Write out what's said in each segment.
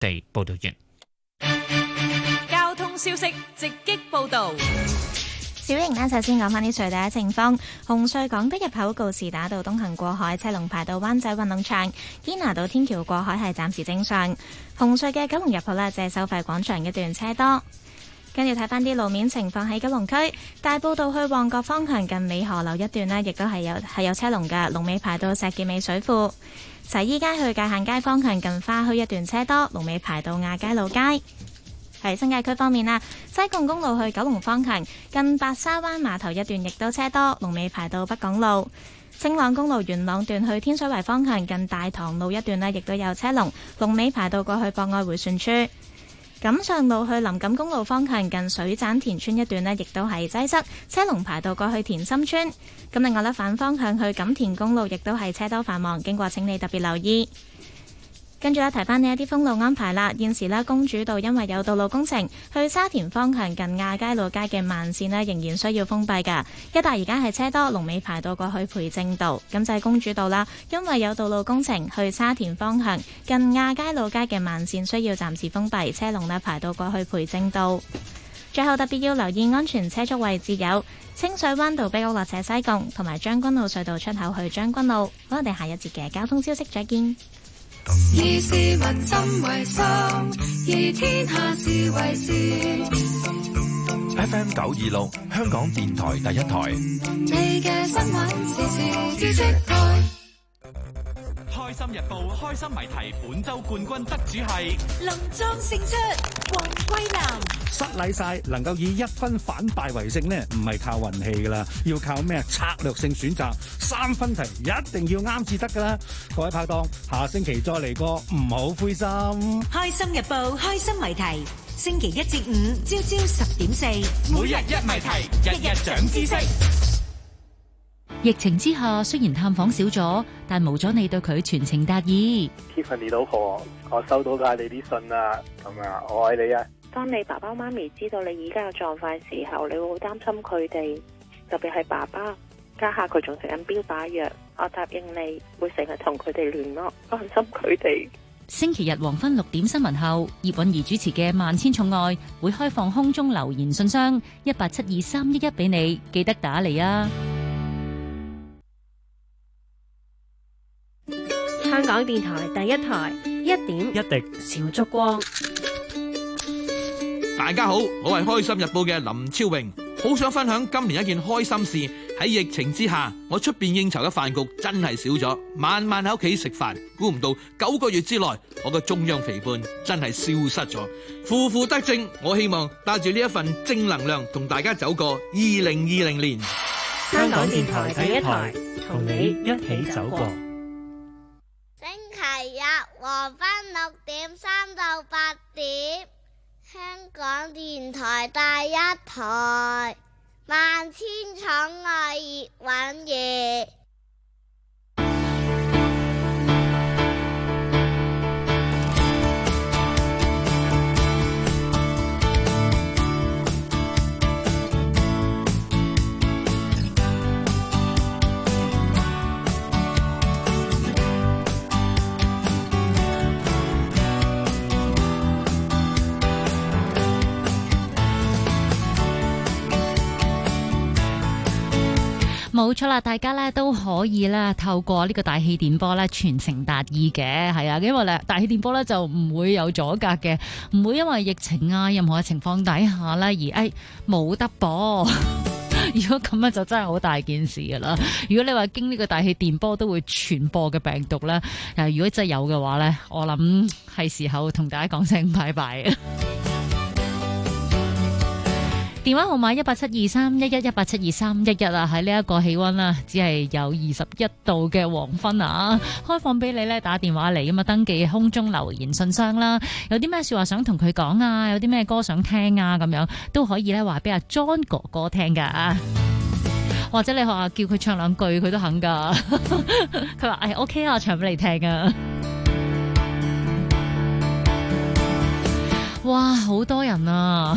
地報道完。 交通消息直擊報道。 小瑩呢，首先講返啲隧道嘅情況。紅隧港島入口告士打道東行過海車龍排到灣仔運動場，堅拿道天橋過海係暫時正常。紅隧嘅九龍入口呢，就係收費廣場一段車多。跟住睇返啲路面情況，喺九龍區大埔道去旺角方向近美河樓一段呢，亦都係有車龍嘅，龍尾排到石硤尾水庫。洗衣街去界限街方向近花墟一段車多，龍尾排到亞皆老街。喺新界區方面啊，西貢公路去九龍方向近白沙灣碼頭一段亦都車多，龍尾排到北港路。青朗公路元朗段去天水圍方向近大棠路一段呢，亦都有車龍，龍尾排到過去博愛迴旋處。錦上路去林錦公路方向近水盞田村一段呢，亦都係擠塞，車龍排到過去田心村。咁另外呢，反方向去錦田公路亦都係車多繁忙，經過請你特別留意。跟住咧，提翻呢一啲封路安排啦。現時呢，公主道因為有道路工程，去沙田方向近亞皆老街嘅慢線呢，仍然需要封閉㗎。一帶而家係車多，龍尾排到過去培正道。咁就係公主道啦，因為有道路工程，去沙田方向近亞皆老街嘅慢線需要暫時封閉，車龍呢排到過去培正道。最後特別要留意安全車速位置有清水灣道碧屋落斜西貢，同埋將軍澳隧道出口去將軍澳。好，我哋下一節嘅交通消息再見。 以市民心為心，以天下事為事。 FM 926香港電台第一台。 你嘅新聞時事知識台。 開心日報開心謎題本周冠軍得主係林莊勝出，黃桂南。 失禮晒，能夠以1分反敗為勝呢，唔係靠運氣噶啦，要靠咩策略性選擇。3分題一定要啱至得噶啦。各位拍檔，下星期再嚟過，唔好灰心。 開心日報開心謎題，星期1至5朝朝10.4， 每日一謎題，日日長知識。 疫情之下，雖然探訪少咗，但冇咗你對佢傳情達意。 Tiffany 老婆，我收到㗎你啲信啦，咁啊，我愛你啊！ 當你爸爸媽咪知道你而家嘅狀況嘅時候，你會好擔心佢哋，特別係爸爸，家下佢仲食緊標靶藥，我答應你會成日同佢哋聯絡，關心佢哋。 星期日黃昏6點新聞後，葉韻儀主持嘅《萬千寵愛》會開放空中留言信箱1872311俾你，記得打嚟啊！ 香港電台第一台1點一滴小燭光。 大家好，我係開心日報嘅林超榮，好想分享今年一件開心事。喺疫情之下，我出邊應酬嘅飯局真係少咗，晚晚喺屋企食飯。估唔到9個月之內，我嘅中央肥胖真係消失咗，負負得正。我希望帶住呢一份正能量，同大家走過2020年。 香港電台第一台，同你一起走過。 星期日黃昏6點3到8點，香港電台第一台，萬千寵愛葉韻儀。 冇錯啦，大家咧都可以咧透過呢個大氣電波咧傳情達意嘅，係啊，因為咧大氣電波咧就唔會有阻隔嘅，唔會因為疫情啊任何嘅情況底下咧而冇得播。如果咁樣就真係好大件事噶啦。如果你話經呢個大氣電波都會傳播嘅病毒咧，如果真係有嘅話咧，我諗係時候同大家講聲拜拜啊！電話號碼1872311，1872311啊，喺呢一個氣溫啊，只係有21度嘅黃昏啊，開放俾你咧打電話嚟咁啊，登記空中留言信箱啦，有啲咩說話想同佢講啊，有啲咩歌想聽啊，咁樣都可以咧話俾阿 John 哥哥聽噶，或者你學下叫佢唱兩句，佢都肯噶，佢話OK 啊，唱俾你聽啊。哇，好多人啊！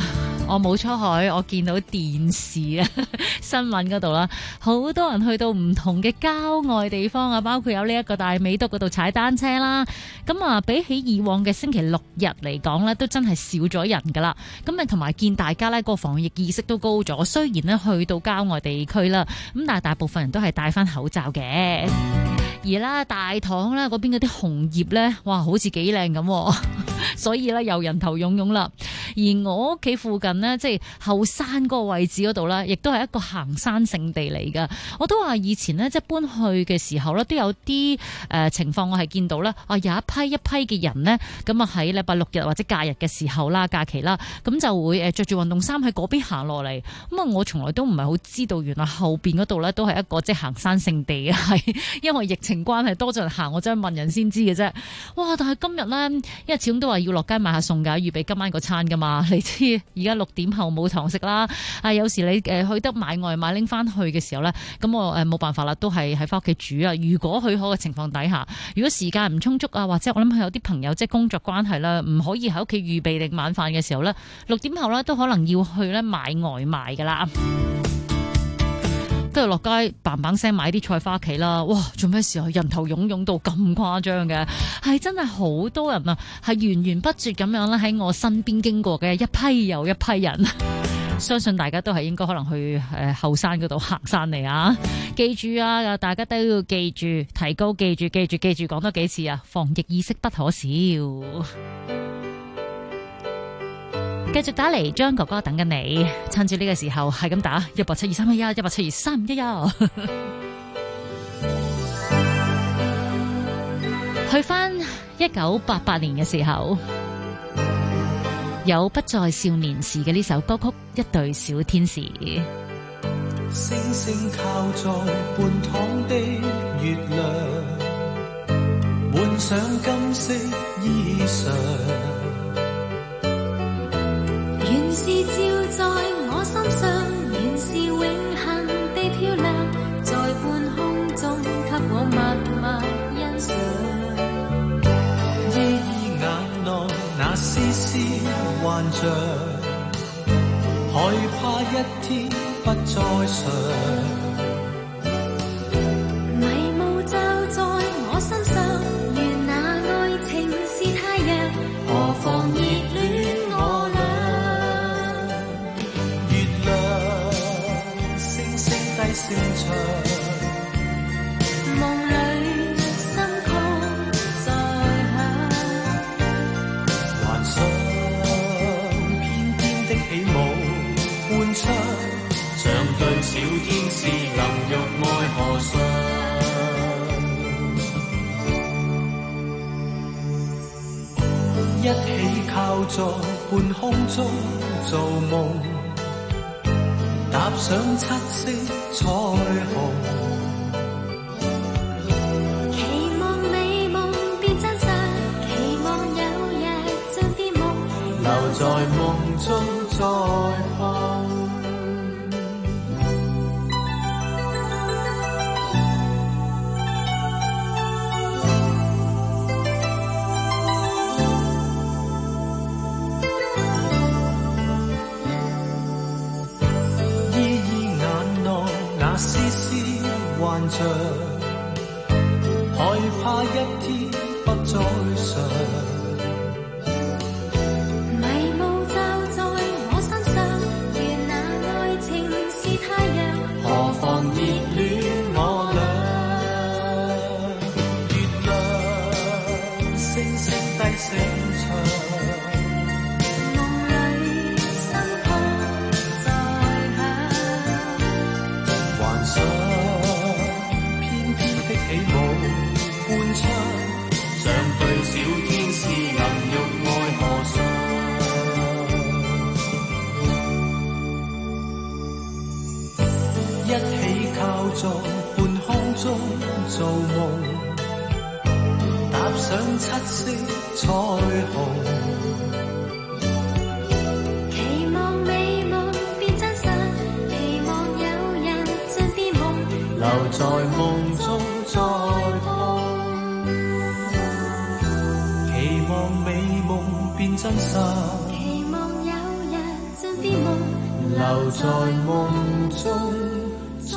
我冇出海，我見到電視啊新聞嗰度啦，好多人去到唔同嘅郊外地方啊，包括有呢一個大美督嗰度踩單車啦。咁啊，比起以往嘅星期六日嚟講呢，都真係少咗人噶啦。咁啊，同埋見大家呢個防疫意識都高咗。雖然呢去到郊外地區啦，咁但係大部分人都係戴翻口罩嘅。而啦大棠啦嗰邊嗰啲紅葉呢，哇，好似幾靚咁，所以呢又人頭湧湧啦。而我屋企附近呢，即係後山嗰個位置嗰度呢，亦都係一個行山聖地嚟噶。我都話以前呢，即係搬去嘅時候呢，都有啲情況，我係見到呢，有一批一批嘅人呢，咁啊喺禮拜六日或者假日嘅時候啦，假期啦，咁就會着住運動衫喺嗰邊行落嚟。咁啊，我從來都唔係好知道，原來後邊嗰度呢，都係一個即係行山聖地啊，係因為疫情關係多咗人行，我真係問人先知嘅啫。哇！但係今日呢，因為始終都話要落街買下餸㗎，預備今晚個餐㗎嘛。你知而家6點後冇堂食啦，有時你去得買外賣拎翻去嘅時候呢，咁我冇辦法啦，都係喺翻屋企煮啊。如果許可嘅情況底下，如果時間唔充足啊，或者我諗有啲朋友即係工作關係啦，唔可以喺屋企預備定晚飯嘅時候呢，6點後呢都可能要去呢買外賣㗎啦。跟住落街嘭嘭聲買啲菜翻屋企啦，哇！做咩時候人頭湧湧到咁誇張嘅？係真係好多人啊，係源源不絕咁樣咧喺我身邊經過嘅一批又一批人。相信大家都係應該可能去後山嗰度行山嚟啊！記住啊，大家都要記住，提高記住講多幾次啊！防疫意識不可少。繼續打嚟，張哥哥等緊你，趁住呢個時候係咁打17231 17231。去返1988年嘅時候，有不再少年時嘅呢首歌曲《一對小天使》。 星星靠在半躺的月亮，換上金色衣裳。 原是照在我心上，原是永恆地漂亮，在半空中給我默默欣賞。 依依眼內那絲絲幻象，害怕一天不再想。 迷霧罩在我身上，願那愛情是太陽，何妨熱戀我倆。低聲唱，夢裏心曲在響， 幻想翩翩的起舞伴唱，像對小天使淋浴愛河上，一起靠在半空中做夢，踏上七色彩虹， 期望美夢變真實，期望有日將啲夢留在夢中再看。絲絲幻象，害怕一天不再想。 迷霧罩在我身上，願那愛情是太陽， 何妨熱戀我倆。月亮星星低聲唱。一起靠在半空中做夢，踏上七色彩虹， 期望美夢變真實，期望有人將啲夢留在夢中再碰，期望美夢變真實， 期望有人將啲是夢， 留在夢中再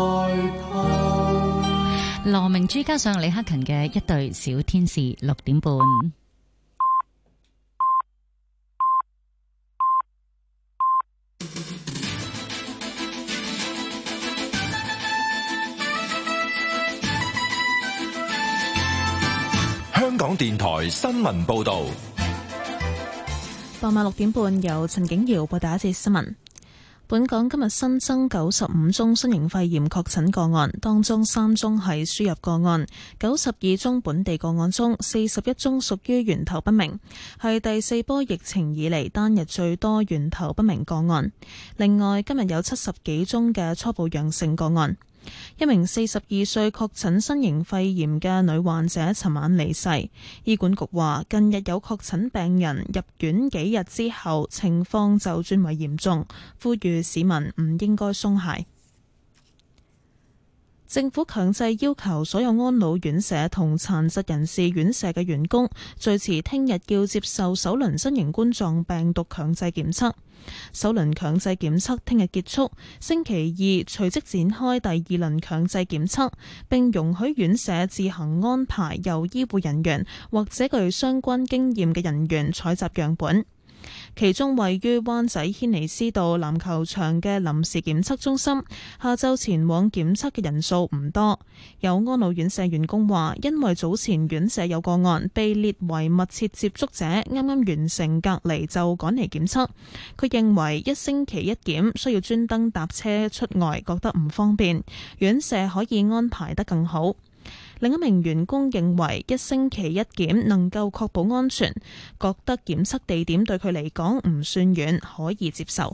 抱。 羅明珠加上李克勤嘅一對小天使，6點半。 香港電台新聞報道。 傍晚6點半，由陳景瑤報第一節新聞。本港今日新增95宗新型肺炎確診個案，當中3宗係輸入個案，92宗本地個案中41宗屬於源頭不明，係第4波疫情以嚟單日最多源頭不明個案。另外，今日有70幾宗嘅初步陽性個案。一名42歲確診新型肺炎嘅女患者尋晚離世。醫管局話，近日有確診病人入院幾日之後，情況就轉為嚴重，呼籲市民唔應該鬆懈。政府強制要求所有安老院舍同殘疾人士院舍嘅員工，最遲聽日要接受首輪新型冠狀病毒強制檢測。首輪強制檢測聽日結束，星期二隨即展開第2輪強制檢測，並容許院舍自行安排由醫護人員或者具相關經驗嘅人員採集樣本。其中位於灣仔軒尼詩道籃球場嘅臨時檢測中心，下晝前往檢測嘅人數唔多。有安老院舍員工話，因為早前院舍有個案被列為密切接觸者，啱啱完成隔離就趕嚟檢測。佢認為1星期1檢需要專登搭車出外，覺得唔方便，院舍可以安排得更好。另一名員工認為1星期1檢能夠確保安全，覺得檢測地點對佢嚟講唔算遠，可以接受。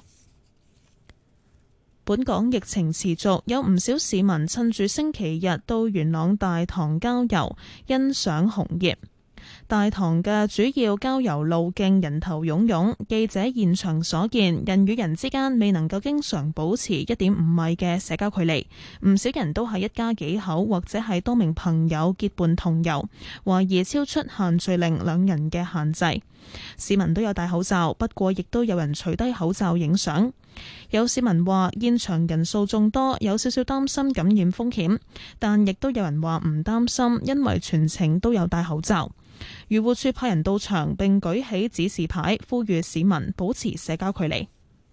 本港疫情持續，有唔少市民趁住星期日到元朗大棠郊遊，欣賞紅葉。大棠嘅主要郊遊路徑人頭湧湧，記者現場所見，人與人之間未能夠經常保持1.5米嘅社交距離，唔少人都係一家幾口或者係多名朋友結伴同遊，懷疑超出限聚令2人嘅限制。市民都有戴口罩，不過亦都有人除低口罩影相。有市民話現場人數眾多，有少少擔心感染風險，但亦都有人話唔擔心，因為全程都有戴口罩。漁護署派人到場並舉起指示牌，呼籲市民保持社交距離。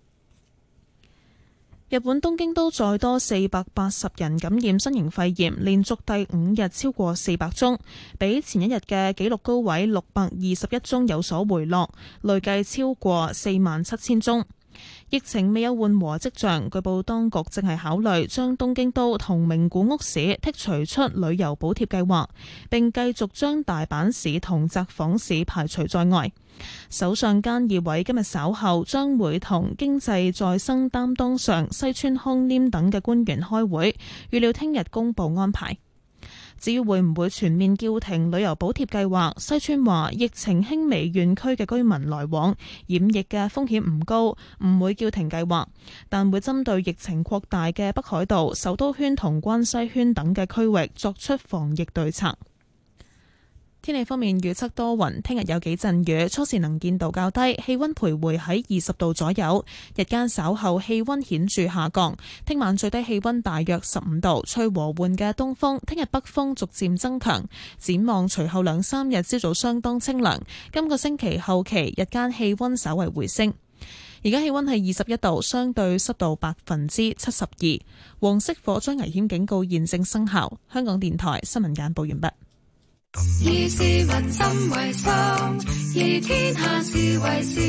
日本東京都再多480人感染新型肺炎，連續第5日超過400宗，比前一日嘅紀錄高位621宗有所回落，累計超過47000宗。疫情未有緩和跡象，據報當局正係考慮將東京都同名古屋市剔除出旅遊補貼計劃，並繼續將大阪市同札幌市排除在外。首相菅義偉今日稍後將會同經濟再生擔當上西村康稔等嘅官員開會，預料聽日公佈安排。至於會唔會全面叫停旅遊補貼計劃，西村話疫情輕微縣區嘅居民來往染疫嘅風險唔高，唔會叫停計劃，但會針對疫情擴大嘅北海道、首都圈同關西圈等嘅區域作出防疫對策。天氣方面預測多雲，聽日有幾陣雨，初時能見度較低，氣溫徘徊喺20度左右。日間稍後氣溫顯著下降，聽晚最低氣溫大約15度，吹和緩嘅東風。聽日北風逐漸增強，展望隨後2-3日朝早相當清涼。今個星期後期日間氣溫稍為回升。而家氣溫係21度，相對濕度72%。黃色火災危險警告現正生效。香港電台新聞簡報完畢。 以事物心為心，以天下事為事。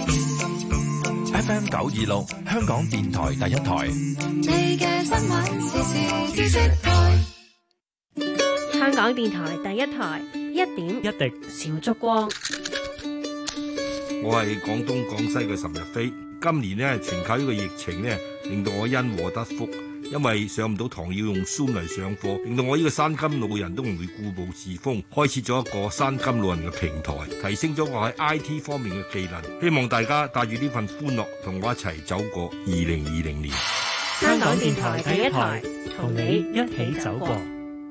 FM 926，香港電台第一台。 你嘅新聞時事知識台。 香港電台第一台，一點一滴小燭光。 我係廣東廣西嘅岑日飛。今年呢，全靠呢個疫情呢，令到我因禍得福。因為上唔到堂要用 Zoom 嚟上課，令到我呢個山金老人都唔會固步自封，開設咗一個山金老人嘅平台，提升咗我喺 IT 方面嘅技能。希望大家帶住呢份歡樂，同我一齊走過2020年。 香港電台第一台，同你一起走過。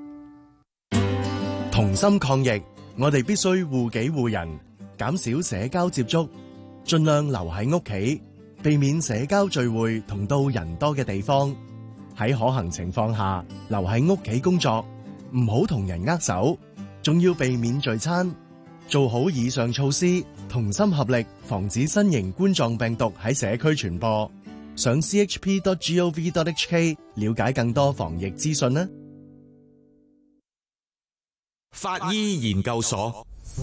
同心抗疫，我哋必須護己護人，減少社交接觸，盡量留喺屋企， 避免社交聚會同到人多嘅地方。喺可行情況下，留喺屋企工作，唔好同人握手，仲要避免聚餐。做好以上措施，同心合力，防止新型冠狀病毒喺社區傳播。上 chp.gov.hk 了解更多防疫資訊啦。 法醫研究所。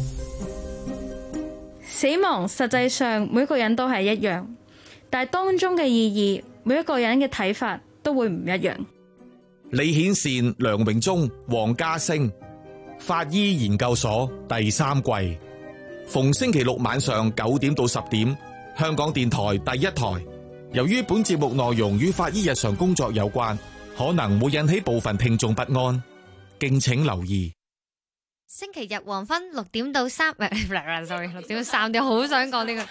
死亡實際上每個人都係一樣，但係當中嘅意義，每一個人嘅睇法都會唔一樣。 李顯善、梁榮忠、黃家星，法醫研究所第3季，逢星期六晚上9點到10點，香港電台第一台。由於本節目內容與法醫日常工作有關，可能會引起部分聽眾不安，敬請留意。 星期日黃昏6點到3，sorry 6點到3點，好想講呢個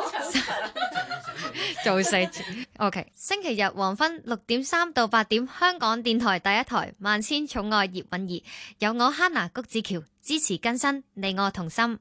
做死 OK。星期日黃昏6點3到8點，香港電台第一台，萬千寵愛葉韻儀，有我 Hannah 谷子喬支持更新，你我同心。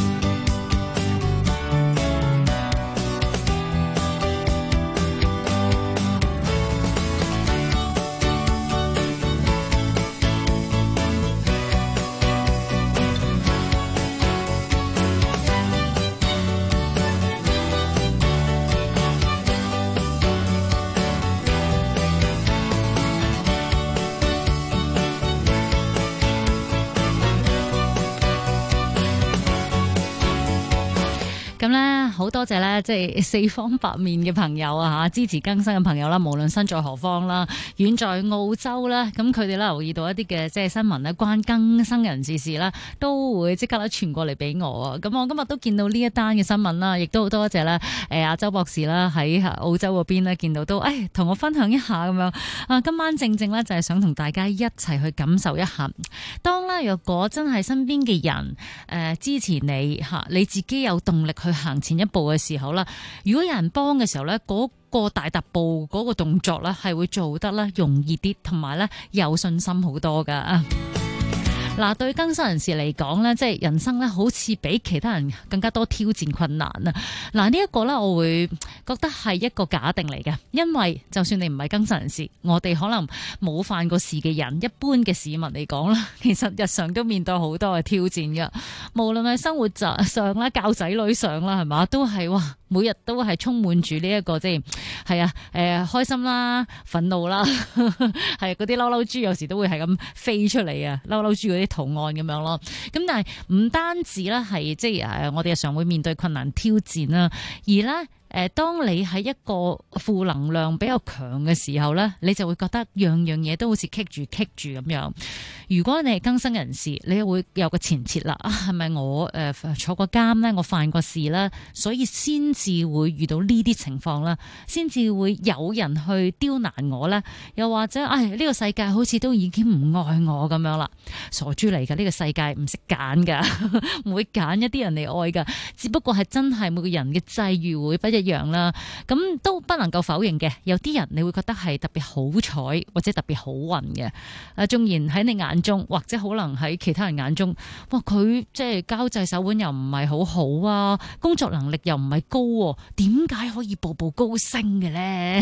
咁咧，好多謝咧，即係四方八面嘅朋友啊嚇，支持更新嘅朋友啦，無論身在何方啦，遠在澳洲啦，咁佢哋咧留意到一啲嘅即係新聞咧，關更新人士事啦，都會即刻咧傳過嚟俾我啊。咁我今日都見到呢一單嘅新聞啦，亦都好多謝咧阿周博士啦喺澳洲嗰邊咧見到都同我分享一下咁樣啊。今晚正正咧就係想同大家一齊去感受一下，當咧若果真係身邊嘅人支持你嚇，你自己有動力去行前一步嘅時候啦，如果有人幫嘅時候咧，嗰個大踏步嗰個動作咧係會做得咧容易啲，同埋咧有信心好多噶。嗱，對更新人士嚟講咧，即係人生咧，好似比其他人更加多挑戰困難啊！嗱，呢一個咧，我會覺得係一個假定嚟嘅，因為就算你唔係更新人士，我哋可能冇犯過事嘅人，一般嘅市民嚟講啦，其實日常都面對好多嘅挑戰嘅，無論係生活上啦、教仔女上啦，係嘛，都係哇，每日都係充滿住呢一個即係開心啦、憤怒啦，係嗰啲嬲嬲豬有時都會係咁飛出嚟啊，嬲嬲豬嗰啲圖案咁樣咯。咁但係唔單止咧係即係我哋日常會面對困難挑戰啦，而咧當你喺一個負能量比較強嘅時候咧，你就會覺得樣樣嘢都好似棘住咁樣。如果你係更生人士，你會有個前設啦，係咪我坐過監咧，我犯過事啦，所以先至會遇到呢啲情況啦，先至會有人去刁難我咧，又或者呢個世界好似都已經唔愛我咁樣啦，傻豬嚟㗎，呢個世界唔識揀㗎，唔會揀一啲人嚟愛㗎，只不過係真係每個人嘅際遇會不一樣啦。咁都不能夠否認嘅，有啲人你會覺得係特別好彩或者特別好運嘅，縱然喺你眼中或者可能喺其他人眼中，哇，佢即係交際手腕又唔係好好啊，工作能力又唔係高，點解可以步步高升嘅呢？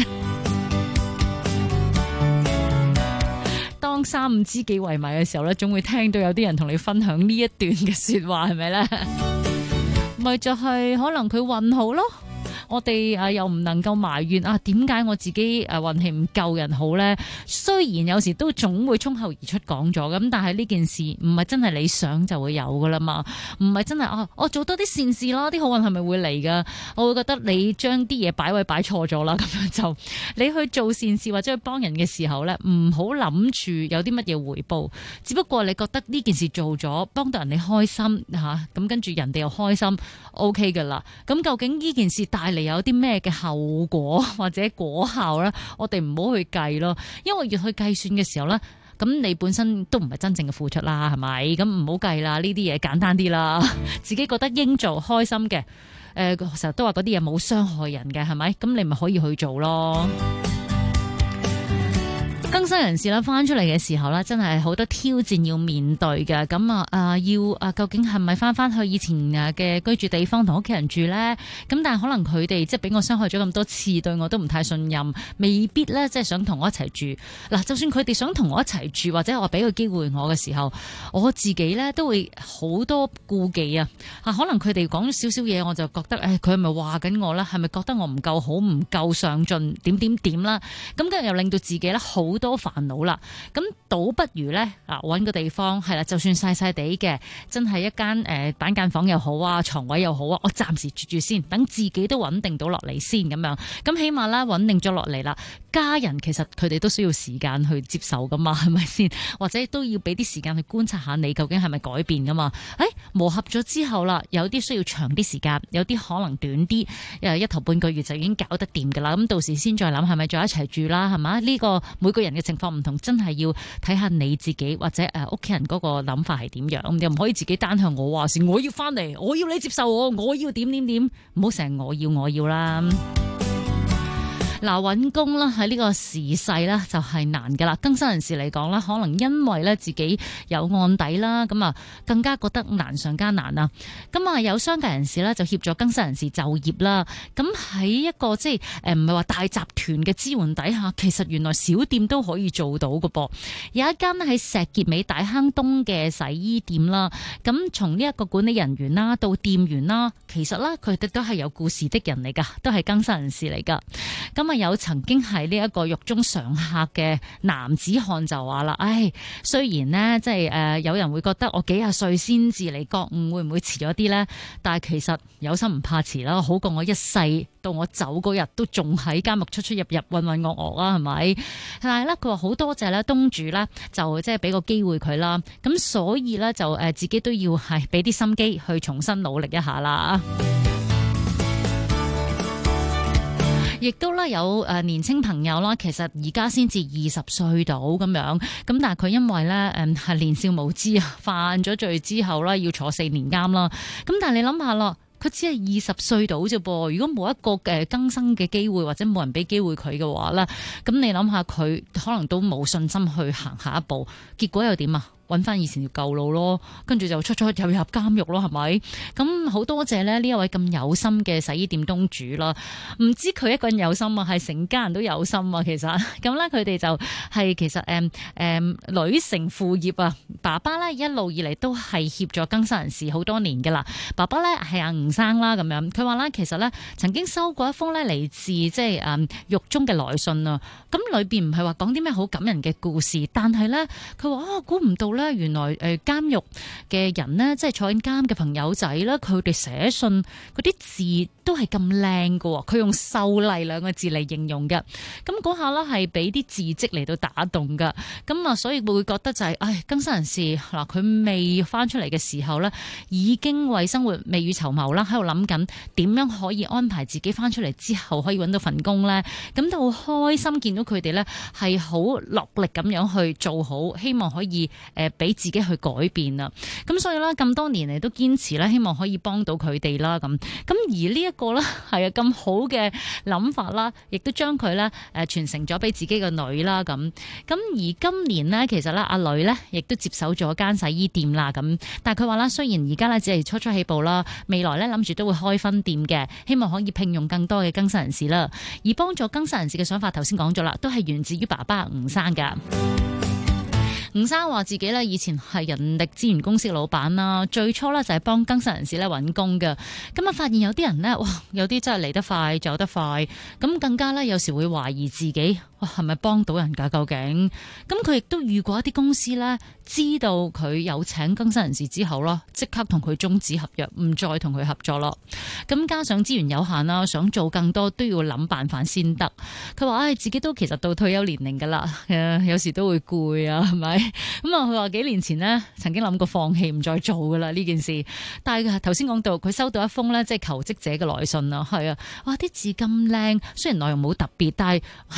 當三五知己為埋嘅時候咧，總會聽到有啲人同你分享呢一段嘅說話，係咪呢？咪就係可能佢運好咯。我哋又唔能夠埋怨點解我自己運氣唔夠人好呢？雖然有時都總會衝口而出講咗咁，但係呢件事唔係真係你想就會有噶啦嘛，唔係真係我做多啲善事啦，啲好運係咪會嚟噶？我會覺得你將啲嘢擺位擺錯咗啦，咁樣就你去做善事或者去幫人嘅時候呢，唔好諗住有啲乜嘢回報，只不過你覺得呢件事做咗幫到人哋開心咁跟住人哋又開心 OK 噶啦。咁究竟呢件事帶嚟有啲咩嘅後果或者果效咧？我哋唔好去計咯，因為越去計算嘅時候咧，咁你本身都唔係真正嘅付出啦，係咪？咁唔好計啦，呢啲嘢簡單啲啦，自己覺得應做開心嘅，成日都話嗰啲嘢冇傷害人嘅，係咪？咁你咪可以去做咯。 更生人士啦，翻出嚟嘅時候咧，真係好多挑戰要面對嘅。咁要究竟係咪翻去以前嘅居住地方同屋企人住咧？咁但係可能佢哋即係俾我傷害咗咁多次，對我都唔太信任，未必咧即係想同我一齊住。嗱，就算佢哋想同我一齊住，或者我俾個機會我嘅時候，我自己咧都會好多顧忌啊。可能佢哋講少少嘢，我就覺得佢係咪話緊我咧？係咪覺得我唔夠好、唔夠上進？點啦？咁跟住又令到自己咧好多煩惱啦。咁倒不如咧揾個地方係啦，就算細細地嘅，真係一間板間房又好啊，床位又好啊，我暫時住先，等自己都穩定到落嚟先咁樣。咁起碼啦穩定咗落嚟啦，家人其實佢哋都需要時間去接受噶嘛，係咪先？或者都要俾啲時間去觀察下你究竟係咪改變噶嘛？磨合咗之後啦，有啲需要長啲時間，有啲可能短啲，一頭半個月就已經搞得掂噶啦。咁到時先再諗係咪再一齊住啦，係嘛？呢個每個人嘅情況唔同，真係要睇下你自己或者屋企人嗰個諗法係點樣，又唔可以自己單向我話事，我要翻嚟，我要你接受我要點，唔好成日我要啦。揾工啦，喺呢個時勢咧就係難噶啦。更生人士嚟講啦，可能因為咧自己有案底啦，咁更加覺得難上加難啊。咁有商界人士咧就協助更生人士就業啦。咁喺一個即係唔係話大集團嘅支援底下，其實原來小店都可以做到㗎噃。有一間喺石硤尾大坑東嘅洗衣店啦，咁從呢一個管理人員啦到店員啦，其實咧佢哋都係有故事的人嚟噶，都係更生人士嚟噶。咁有曾經係呢一個獄中常客嘅男子漢就話啦，雖然呢，即係有人會覺得我幾廿歲先至嚟覺悟，會唔會遲咗啲呢？但係其實有心唔怕遲啦，好過我一世到我走嗰日都仲喺監獄出入混混噩噩啦，係咪？但係咧，佢話好多謝咧東主咧，就即係俾個機會佢啦。咁所以咧就自己都要係俾啲心機去重新努力一下啦。亦都咧有年青朋友啦，其實而家先至20歲到咁樣，咁但係佢因為咧係年少無知啊，犯咗罪之後啦，要坐4年監啦。咁但係你諗下咯，佢只係20歲到啫噃，如果冇一個更生嘅機會或者冇人俾機會佢嘅話咧，咁你諗下佢可能都冇信心去行下一步，結果又點啊？揾翻以前條舊路咯，跟住就出入監獄咯，係咪？咁好多謝呢一位咁有心嘅洗衣店東主啦，唔知佢一個人有心啊，係成家人都有心啊。其實咁咧，佢哋就係其實女承父業啊，爸爸咧一路以嚟都係協助更生人士好多年噶啦。爸爸咧係阿吳生啦，咁樣佢話咧，其實咧曾經收過一封咧嚟自即係獄中嘅來信啊。咁裏邊唔係話講啲咩好感人嘅故事，但係咧佢話估唔到咧，原來監獄嘅人呢，即係坐緊監嘅朋友仔啦，佢哋寫信嗰啲字都係咁靚㗎，佢用秀麗2個字嚟形容嘅。咁嗰下咧係俾啲字跡嚟到打動噶。咁所以會覺得就係，更生人士嗱，佢未翻出嚟嘅時候咧，已經為生活未雨綢繆啦，喺度諗緊點樣可以安排自己翻出嚟之後可以揾到份工咧。咁都好開心見到佢哋咧係好落力咁樣去做好，希望可以俾自己去改變啊。咁所以咧咁多年嚟都堅持咧，希望可以幫到佢哋啦。咁而呢一個咧係咁好嘅諗法啦，亦都將佢咧傳承咗俾自己個女啦。咁而今年呢，其實咧阿女咧亦都接手咗間洗衣店啦。咁但係佢話啦，雖然而家咧只係初起步啦，未來咧諗住都會開分店嘅，希望可以聘用更多嘅更生人士啦。而幫助更生人士嘅想法，頭先講咗啦，都係源自於爸爸吳生噶。吳生話自己咧以前係人力資源公司嘅老闆啦，最初咧就係幫更生人士咧揾工嘅。咁發現有啲人咧，哇，有啲真係嚟得快走得快，咁更加咧有時會懷疑自己，哇，係咪幫到人㗎？究竟咁佢亦都遇過一啲公司咧，知道佢有請更生人士之後咯，即刻同佢終止合約，唔再同佢合作咯。咁加上資源有限啦，想做更多都要諗辦法先得。佢話自己都其實到退休年齡㗎啦，有時都會攰啊，係咪？咁佢話幾年前呢曾經諗過放棄唔再做噶啦呢件事，但係頭先講到佢收到一封呢，即係求職者嘅來信啊，係啊，哇，啲字咁靚，雖然內容冇特別，但係咪唔應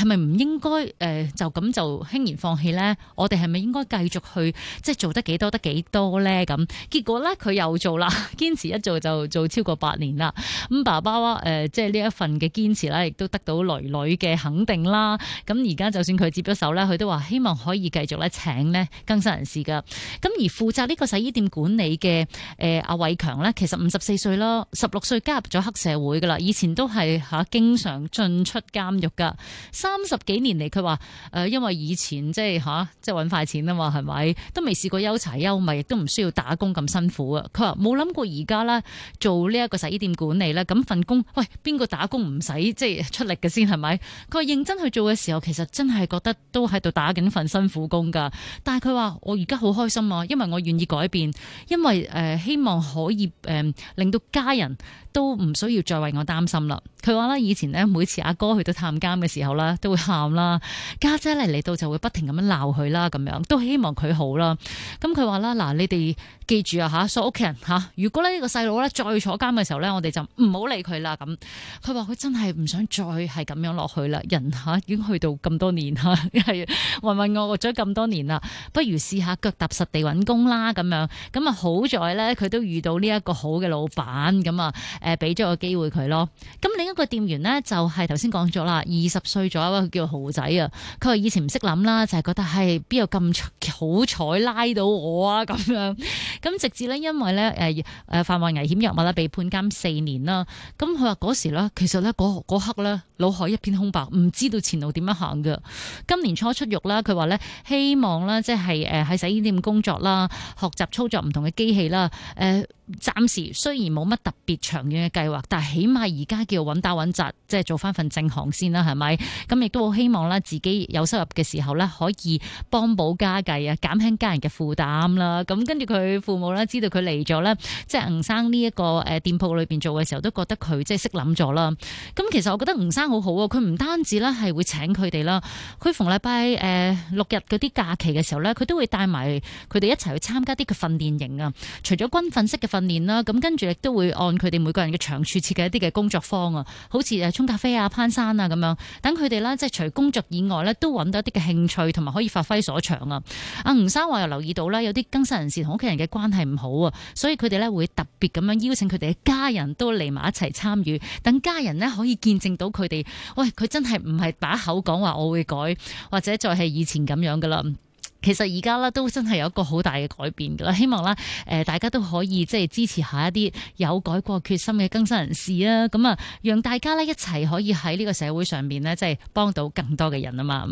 應該就咁就輕言放棄咧？我哋係咪應該繼續去即係做得幾多得幾多咧？咁結果咧佢又做啦，堅持一做就做超過8年啦。咁爸爸即係呢一份嘅堅持咧，亦都得到女女嘅肯定啦。咁而家就算佢接咗手咧，佢都話希望可以繼續咧請咧更新人士噶。咁而負責呢個洗衣店管理嘅阿偉強咧，其實54歲啦，16歲加入咗黑社會噶啦，以前都係經常進出監獄噶。30幾年嚟，佢話因為以前即係搵快錢啊嘛，係咪都未試過憂柴憂米，亦都唔需要打工咁辛苦啊。佢話冇諗過而家咧做呢一個洗衣店管理咧，咁份工喂邊個打工唔使即係出力嘅先係咪？佢話認真去做嘅時候，其實真係覺得都喺度打緊份辛苦工噶。但係佢話我而家好開心啊，因為我願意改變，因為希望可以令到家人都唔需要再為我擔心啦。佢話咧以前咧每次阿哥去到探監嘅時候啦，都會喊啦，家姐嚟到就會不停咁樣鬧佢啦，咁樣都希望佢好啦。咁佢話啦，嗱，你哋記住啊，所有屋企人如果呢個細佬咧再坐監嘅時候咧，我哋就唔好理佢啦。咁佢話佢真係唔想再係咁樣落去啦。人已經去到咁多年係渾渾噩噩咗咁多年啦，不如試下腳踏實地揾工啦。咁樣咁啊，好在咧佢都遇到呢一個好嘅老闆，咁啊俾咗個機會佢咯。咁另一個店員呢，就係頭先講咗啦，20歲左右，佢叫豪仔啊。佢話以前唔識諗啦，就係覺得係邊有咁好彩拉到我啊咁樣。咁直至呢，因為呢販賣危險藥物啦，被判監4年啦。咁佢話嗰時呢，其實呢嗰刻呢，腦海一片空白，唔知道前路點樣行㗎。今年初出獄啦，佢話呢，希望呢，即係喺洗衣店工作啦，學習操作唔同嘅機器啦。暫時雖然冇乜特別長遠嘅計劃，但係起碼而家叫穩打穩紮，即係做翻份正行先啦，係咪？咁亦都好希望咧，自己有收入嘅時候咧，可以幫補家計啊，減輕家人嘅負擔啦。咁跟住佢父母咧，知道佢嚟咗咧，即係吳生呢一個店鋪裏邊做嘅時候，都覺得佢即係識諗咗啦。咁其實我覺得吳生好好啊，佢唔單止咧係會請佢哋啦，佢逢禮拜6日嗰啲假期嘅時候咧，佢都會帶埋佢哋一齊去參加啲嘅訓練營啊。除咗軍訓式嘅訓練啦，咁跟住亦都會按佢哋每個人嘅長處設計一啲嘅工作坊啊，好似沖咖啡啊、攀山啊咁樣，等佢哋啦，即係除工作以外咧，都揾到一啲嘅興趣同埋可以發揮所長啊。阿吳生話又留意到啦，有啲更生人士同屋企人嘅關係唔好啊，所以佢哋咧會特別咁樣邀請佢哋嘅家人都嚟埋一齊參與，等家人咧可以見證到佢哋，喂，佢真係唔係把口講話我會改，或者再係以前咁樣噶啦。其實而家咧都真係有一個好大嘅改變噶啦，希望咧大家都可以即係支持下一啲有改過決心嘅更生人士啊，咁啊讓大家咧一齊可以喺呢個社會上面咧即係幫到更多嘅人啊嘛。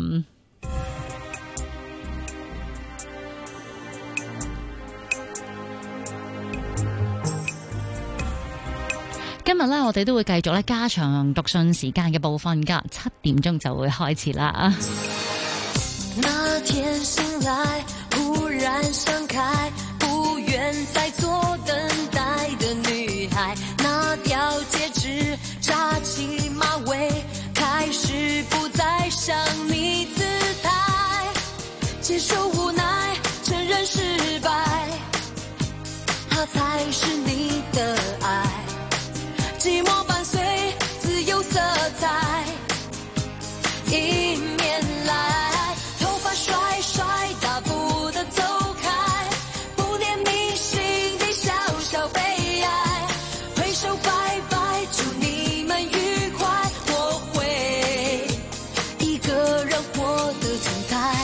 今日咧我哋都會繼續咧加長讀信時間嘅部分噶，7點鐘就會開始啦。 那天醒來忽然想開，不願再做等待的女孩，那條戒指紮起馬尾，開始不再像你姿態，接受無奈，承認失敗，它才是你的愛，寂寞伴隨自由色彩，迎面來甩甩大步的走開，不念你心底小小悲哀，揮手拜拜，祝你們愉快，我會一個人活得精彩。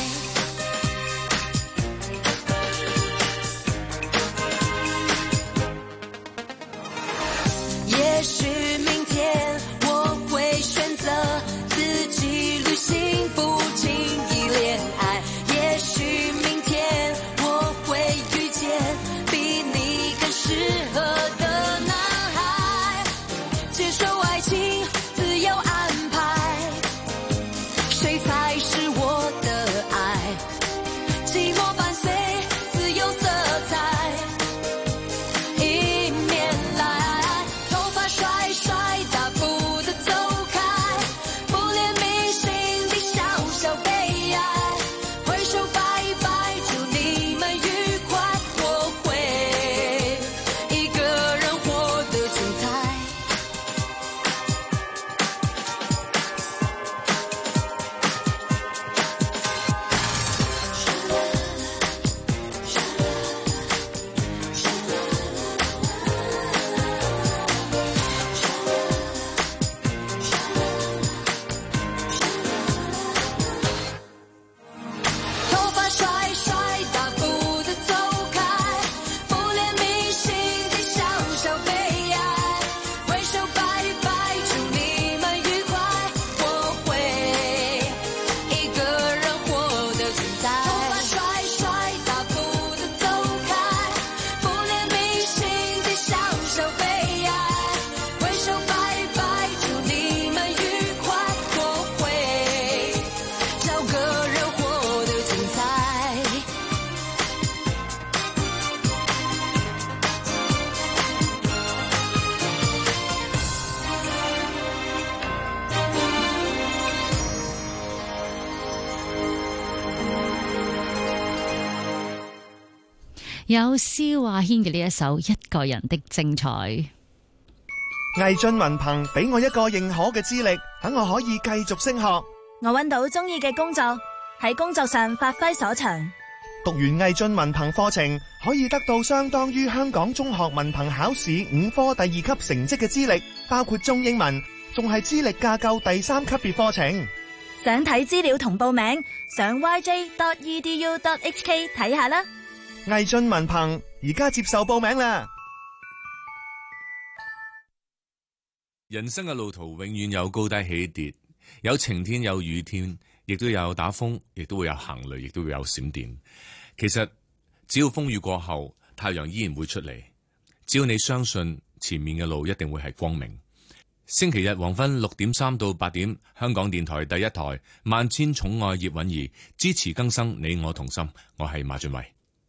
有蕭亞軒嘅呢一首《一個人的精彩》。 毅進文憑俾我一個認可嘅資歷，等我可以繼續升學。 我揾到中意嘅工作，喺工作上發揮所長。 讀完毅進文憑課程，可以得到相當於香港中學文憑考試5科第2級成績嘅資歷，包括中英文，仲係資歷架構第3級別課程。 想睇資料同報名，上 yj.edu.hk 睇下啦。 毅進文憑而家接受報名啦。 人生嘅路途永遠有高低起跌，有晴天有雨天，亦都有打風，亦都會有行雷，亦都會有閃電。其實只要風雨過後，太陽依然會出嚟。只要你相信前面嘅路一定會係光明。星期日黃昏6點3到8點，香港電台第一台萬千寵愛葉韻儀，支持更生，你我同心。我係馬俊偉。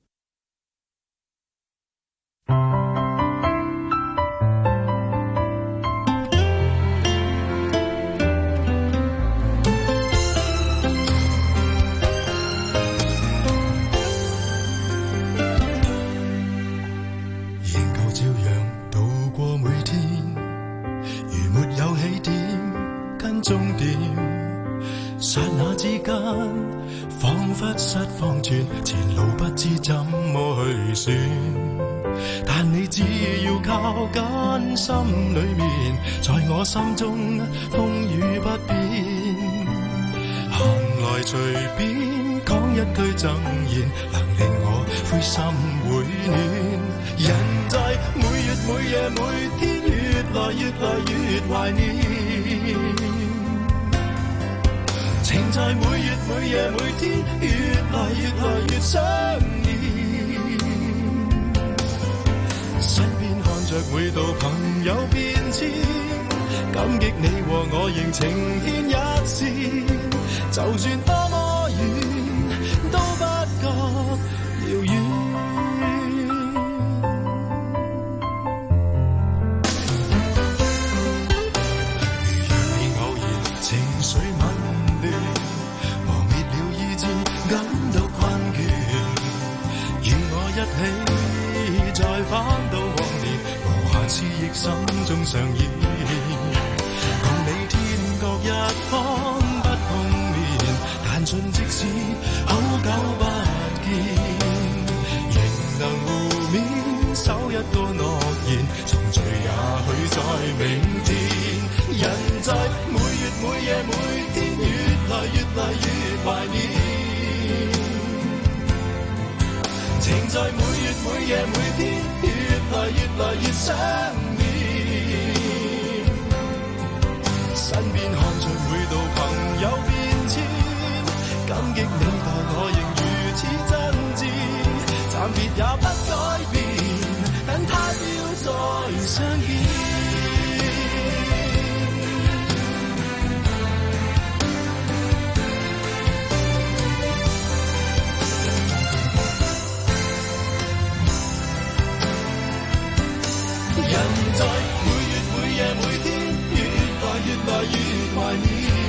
終點，剎那之間，彷彿失方寸，前路不知怎麼去選。但你只要靠緊心裏面，在我心中風雨不變。行來隨便講一句贈言，能令我灰心會暖。人在每月每夜每天越來越懷念。情在每月每夜每天越來越想念，身邊看着每道朋友變遷，感激你和我仍情牽一線，就算多麼遠都不覺遙遠。再返到往年，無瑕疵亦心中上演。共你天各一方不碰面，但盡即使好久不見，仍能互勉守一個諾言，重聚也許在明天。人在每月每夜每天越來越懷念。情在每月每夜每天越來越想念，身邊看着每道朋友變遷，感激你待我仍如此真摯，暫別也不改變，等他朝再相見。人在每月每夜每天越來越懷念，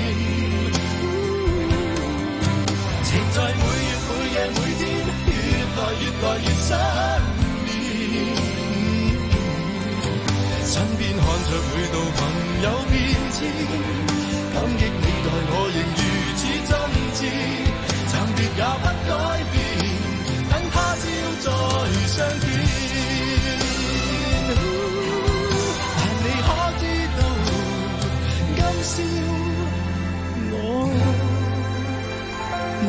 情在每月每夜每天越來越想念，身邊看着每道朋友變遷，感激你待我仍如此真摯，暫別也不改變，等他朝再相見。笑我眼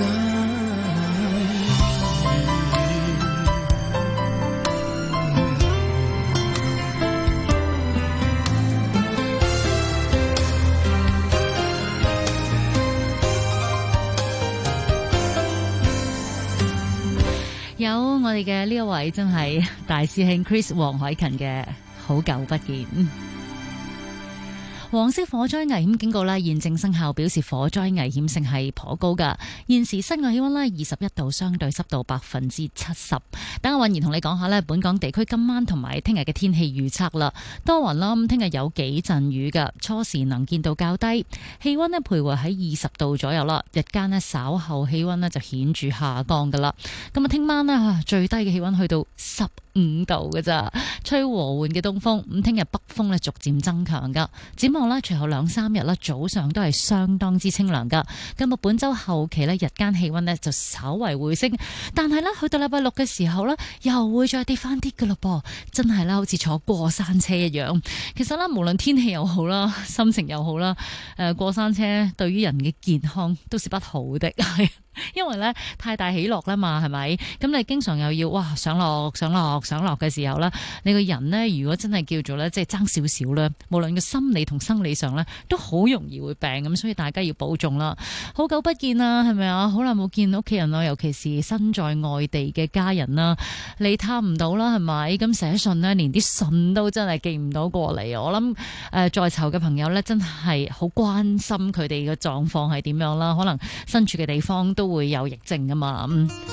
有我哋嘅呢一位真係大師兄 Chris 黃凱芹嘅好久不見。 黃色火災危險警告咧現正生效，表示火災危險性係頗高噶。現時室外氣溫咧21度，相對濕度70%。等阿韻兒同你講下咧，本港地區今晚同埋聽日嘅天氣預測啦。多雲啦，咁聽日有幾陣雨噶，初時能見度較低，氣溫咧徘徊喺20度左右啦。日間咧稍後氣溫咧就顯著下降噶啦。咁啊，聽晚咧最低嘅氣溫去到15度嘅咋，吹和緩嘅東風。咁聽日北風咧逐漸增強噶，展望咧隨後2-3日咧早上都係相當之清涼噶。今日本周後期咧日間氣溫咧就稍為回升，但係咧去到禮拜6嘅時候咧又會再跌翻啲噶咯噃，真係啦，好似坐過山車一樣。其實咧無論天氣又好啦，心情又好啦，過山車對於人嘅健康都是不好的，係因為咧太大起落啦嘛，係咪？咁你經常又要上落嘅時候咧，你個人咧如果真係叫做咧即係爭少少咧，無論個心理同生理上咧都好容易會病咁，所以大家要保重啦。好久不見啦，係咪啊？好耐冇見屋企人啦，尤其是身在外地嘅家人啦，你探唔到啦，係咪？咁寫信咧，連啲信都真係寄唔到過嚟。我諗在囚嘅朋友咧，真係好關心佢哋嘅狀況係點樣啦。可能身處嘅地方都會有疫症㗎嘛。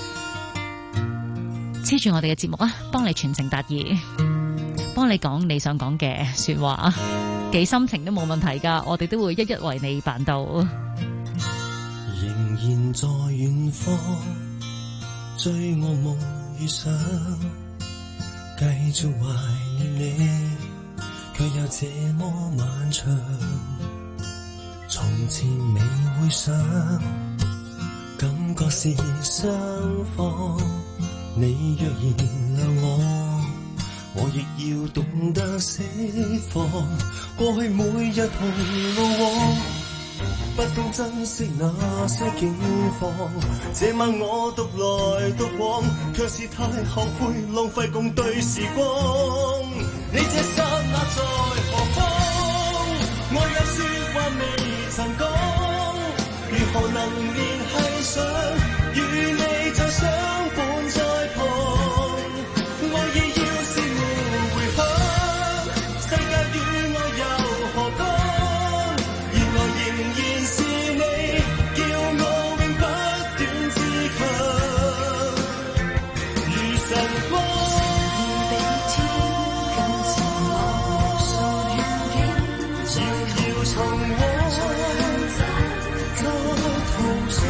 黐住我哋嘅節目啊，幫你傳情達意，幫你講你想講嘅說話，幾深情都冇問題噶，我哋都會一一為你辦到。 仍然在遠方追我夢與想，繼續懷念你，卻又這麼漫長。從前未會想，感覺是雙方。你若原諒我亦要懂得釋放。過去每日同路往，不懂珍惜那些境況。這晚我獨來獨往，卻是太後悔浪費共對時光。你這剎那在何方？我有說話未曾講，如何能聯繫上？與你再相伴在旁，愛意要是沒回響，世界與我又何干？原來仍然是你，叫我永不斷自強，如晨光。遙遙重往在途上，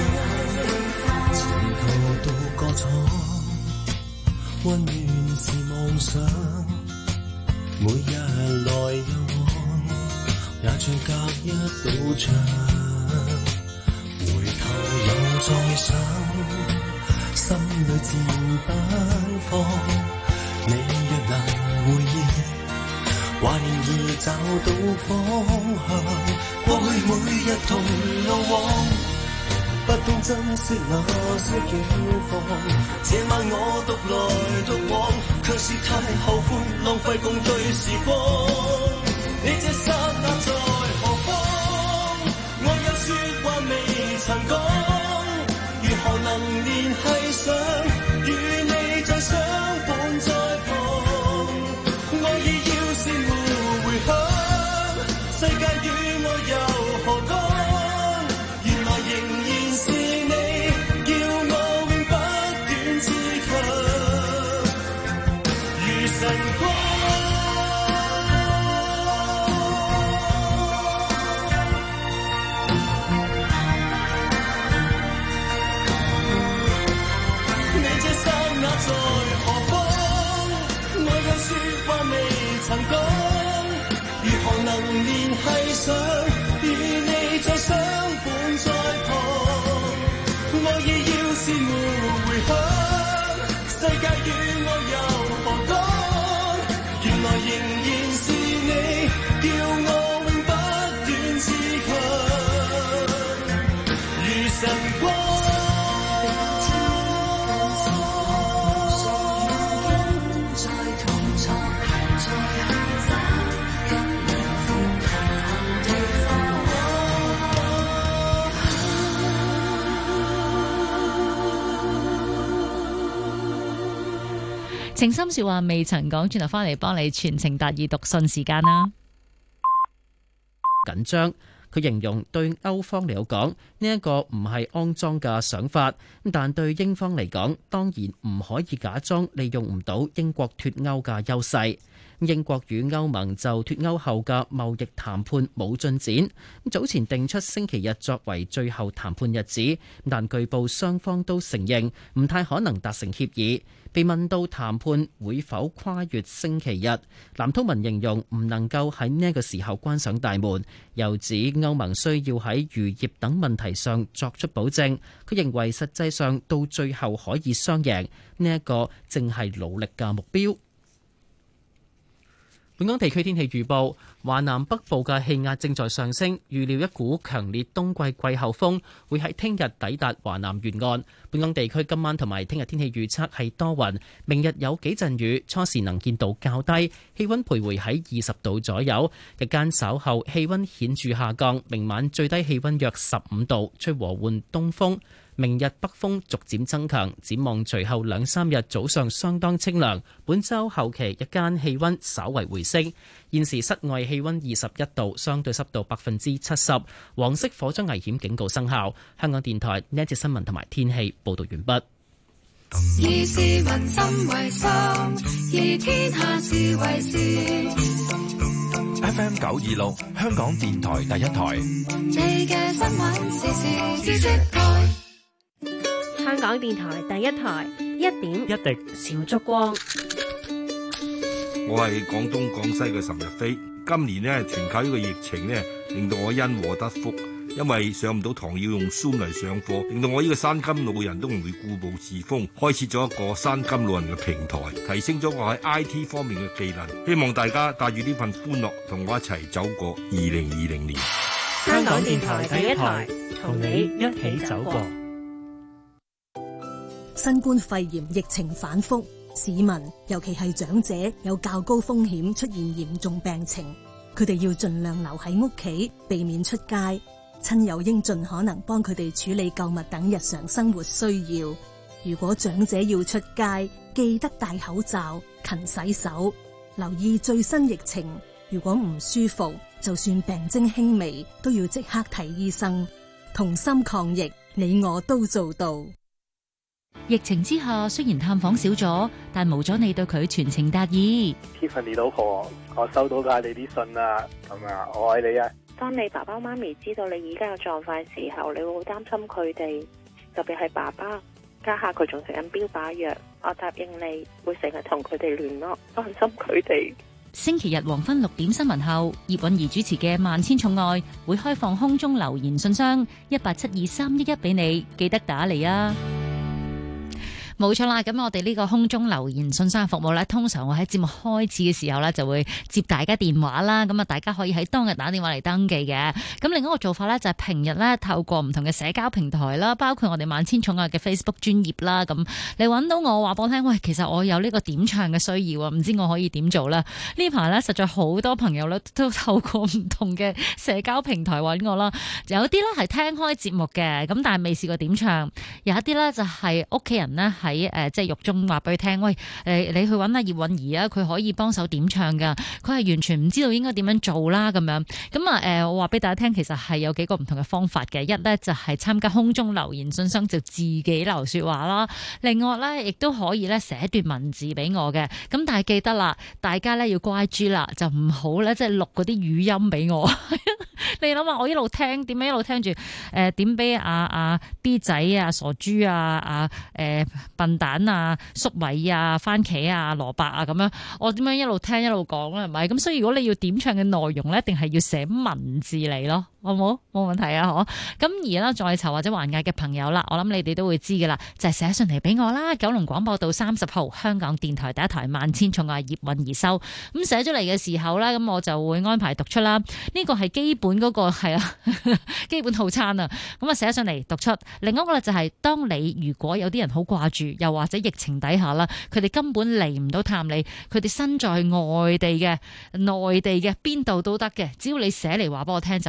到歌廠，溫暖是夢想，每日來又往，也像隔一道牆。回頭又再想，心裏自然不放。你若能回憶，還易找到方向。過去每日同路往，不懂珍惜那些境況，這晚我獨來獨往，卻是太後悔浪費共對時光。你這剎那在何方？我有說話未曾講，如何能聯繫上？與你再相伴在旁，愛意要是沒回響，世界與我又何干？曾講，如何能聯繫上？與你再相伴在旁，愛意要是沒回響，世界與我又何干？原來仍然是你，叫我永不斷自強，如晨光。 情深說話未曾講，轉頭翻嚟幫你傳情達意讀信時間啦。 緊張。佢形容對歐方嚟講呢一個唔係骯髒嘅想法，但對英方嚟講當然唔可以假裝利用唔到英國脫歐嘅優勢。英國與歐盟就脫歐後嘅貿易談判冇進展，早前定出星期日作為最後談判日子，但據報雙方都承認唔太可能達成協議。被問到談判會否跨越星期日，藍韜文形容唔能夠喺呢個時候關上大門，又指歐盟需要喺漁業等問題上作出保證。佢認為實際上到最後可以雙贏，呢一個正係努力嘅目標。本港地區天氣預報，華南北部嘅氣壓正在上升，預料一股強烈冬季季候風會喺聽日抵達華南沿岸。本港地區今晚同埋聽日天氣預測係多雲，明日有幾陣雨，初時能見度較低，氣溫徘徊喺20度左右。日間稍後氣溫顯著下降，明晚最低氣溫約15度，吹和緩東風。明日北風逐漸增強，展望隨後2-3日早上相當清涼。本週後期日間氣溫稍為回升。現時室外氣溫21度，相對濕度70%，黃色火災危險警告生效。香港電台呢一節新聞同埋天氣報道完畢。 以市民心為心，以天下事為事。 FM 926，香港電台第一台。 你嘅新聞時事知識台。 香港電台第一台，一點一滴小燭光。 我係廣東廣西嘅岑日飛。今年呢，全靠呢個疫情呢，令到我因禍得福，因為上唔到堂要用 Zoom 嚟上課，令到我呢個山金老人都唔會固步自封，開設咗一個山金老人嘅平台，提升咗我喺 IT 方面嘅技能。希望大家帶住呢份歡樂，同我一齊走過2020年。 香港電台第一台，同你一起走過。 新冠肺炎疫情反覆，市民尤其係長者有較高風險出現嚴重病情，佢哋要盡量留喺屋企，避免出街。親友應盡可能幫佢哋處理購物等日常生活需要。如果長者要出街，記得戴口罩、勤洗手，留意最新疫情。如果唔舒服，就算病徵輕微，都要即刻睇醫生。同心抗疫，你我都做到。 疫情之下，雖然探訪少咗，但無咗你對佢全情達意。 Tiffany 老婆，我收到晒你啲信啦，咁啊，我愛你啊！ 當你爸爸媽咪知道你而家嘅狀況時候，你會好擔心佢哋，特別係爸爸，家下佢仲食緊標靶藥，我答應你會成日同佢哋聯絡，安心佢哋。 星期日黃昏6點新聞後，葉韻儀主持嘅《萬千寵愛》會開放空中留言信箱1872311俾你，記得打嚟啊！冇錯啦，咁我哋呢個空中留言信箱服務呢，通常我喺節目開始嘅時候呢，就會接大家電話啦，咁啊大家可以喺當日打電話嚟登記嘅。咁另一個做法呢，就係平日呢，透過唔同嘅社交平台啦，包括我哋萬千寵愛嘅 Facebook 專頁啦，咁你揾到我話俾我聽，喂，其實我有呢個點唱嘅需要啊，唔知我可以點做呢？呢排呢，實在好多朋友呢，都透過唔同嘅社交平台揾我啦，有啲呢係聽開節目嘅，咁但係未試過點唱，有一啲呢，就係屋企人呢。喺即係獄中話俾佢聽，喂，你去揾阿葉韻儀啊，佢可以幫手點唱噶，佢係完全唔知道應該點樣做啦咁樣。咁啊我話俾大家聽，其實係有幾個唔同嘅方法嘅。一咧就係參加空中留言信箱，就自己留說話啦。另外咧，亦都可以咧寫段文字俾我嘅。咁但係記得啦，大家咧要乖豬啦，就唔好咧即係錄嗰啲語音俾我。你諗下，我一路聽，點樣一路聽住點俾阿 B 仔啊、傻豬啊、笨蛋啊、粟米啊、番茄啊、蘿蔔啊咁樣，我點樣一路聽一路講咧？係咪？咁所以如果你要點唱嘅內容咧，一定係要寫文字嚟咯，好冇？冇問題啊，嗬。咁而啦，在囚或者還押嘅朋友啦，我諗你哋都會知噶啦，就係寫信嚟俾我啦。九龍廣播道30號，香港電台第一台萬千寵愛葉韻儀收。咁寫咗嚟嘅時候咧，咁我就會安排讀出啦。呢個係基本嗰個係啊，基本套餐啊。咁啊寫上嚟讀出。另一個咧就係當你如果有啲人好掛住，又或者疫情底下啦，佢哋根本嚟唔到探你，佢哋身在外地嘅、內地嘅邊度都得嘅，只要你寫嚟話俾我聽就可以。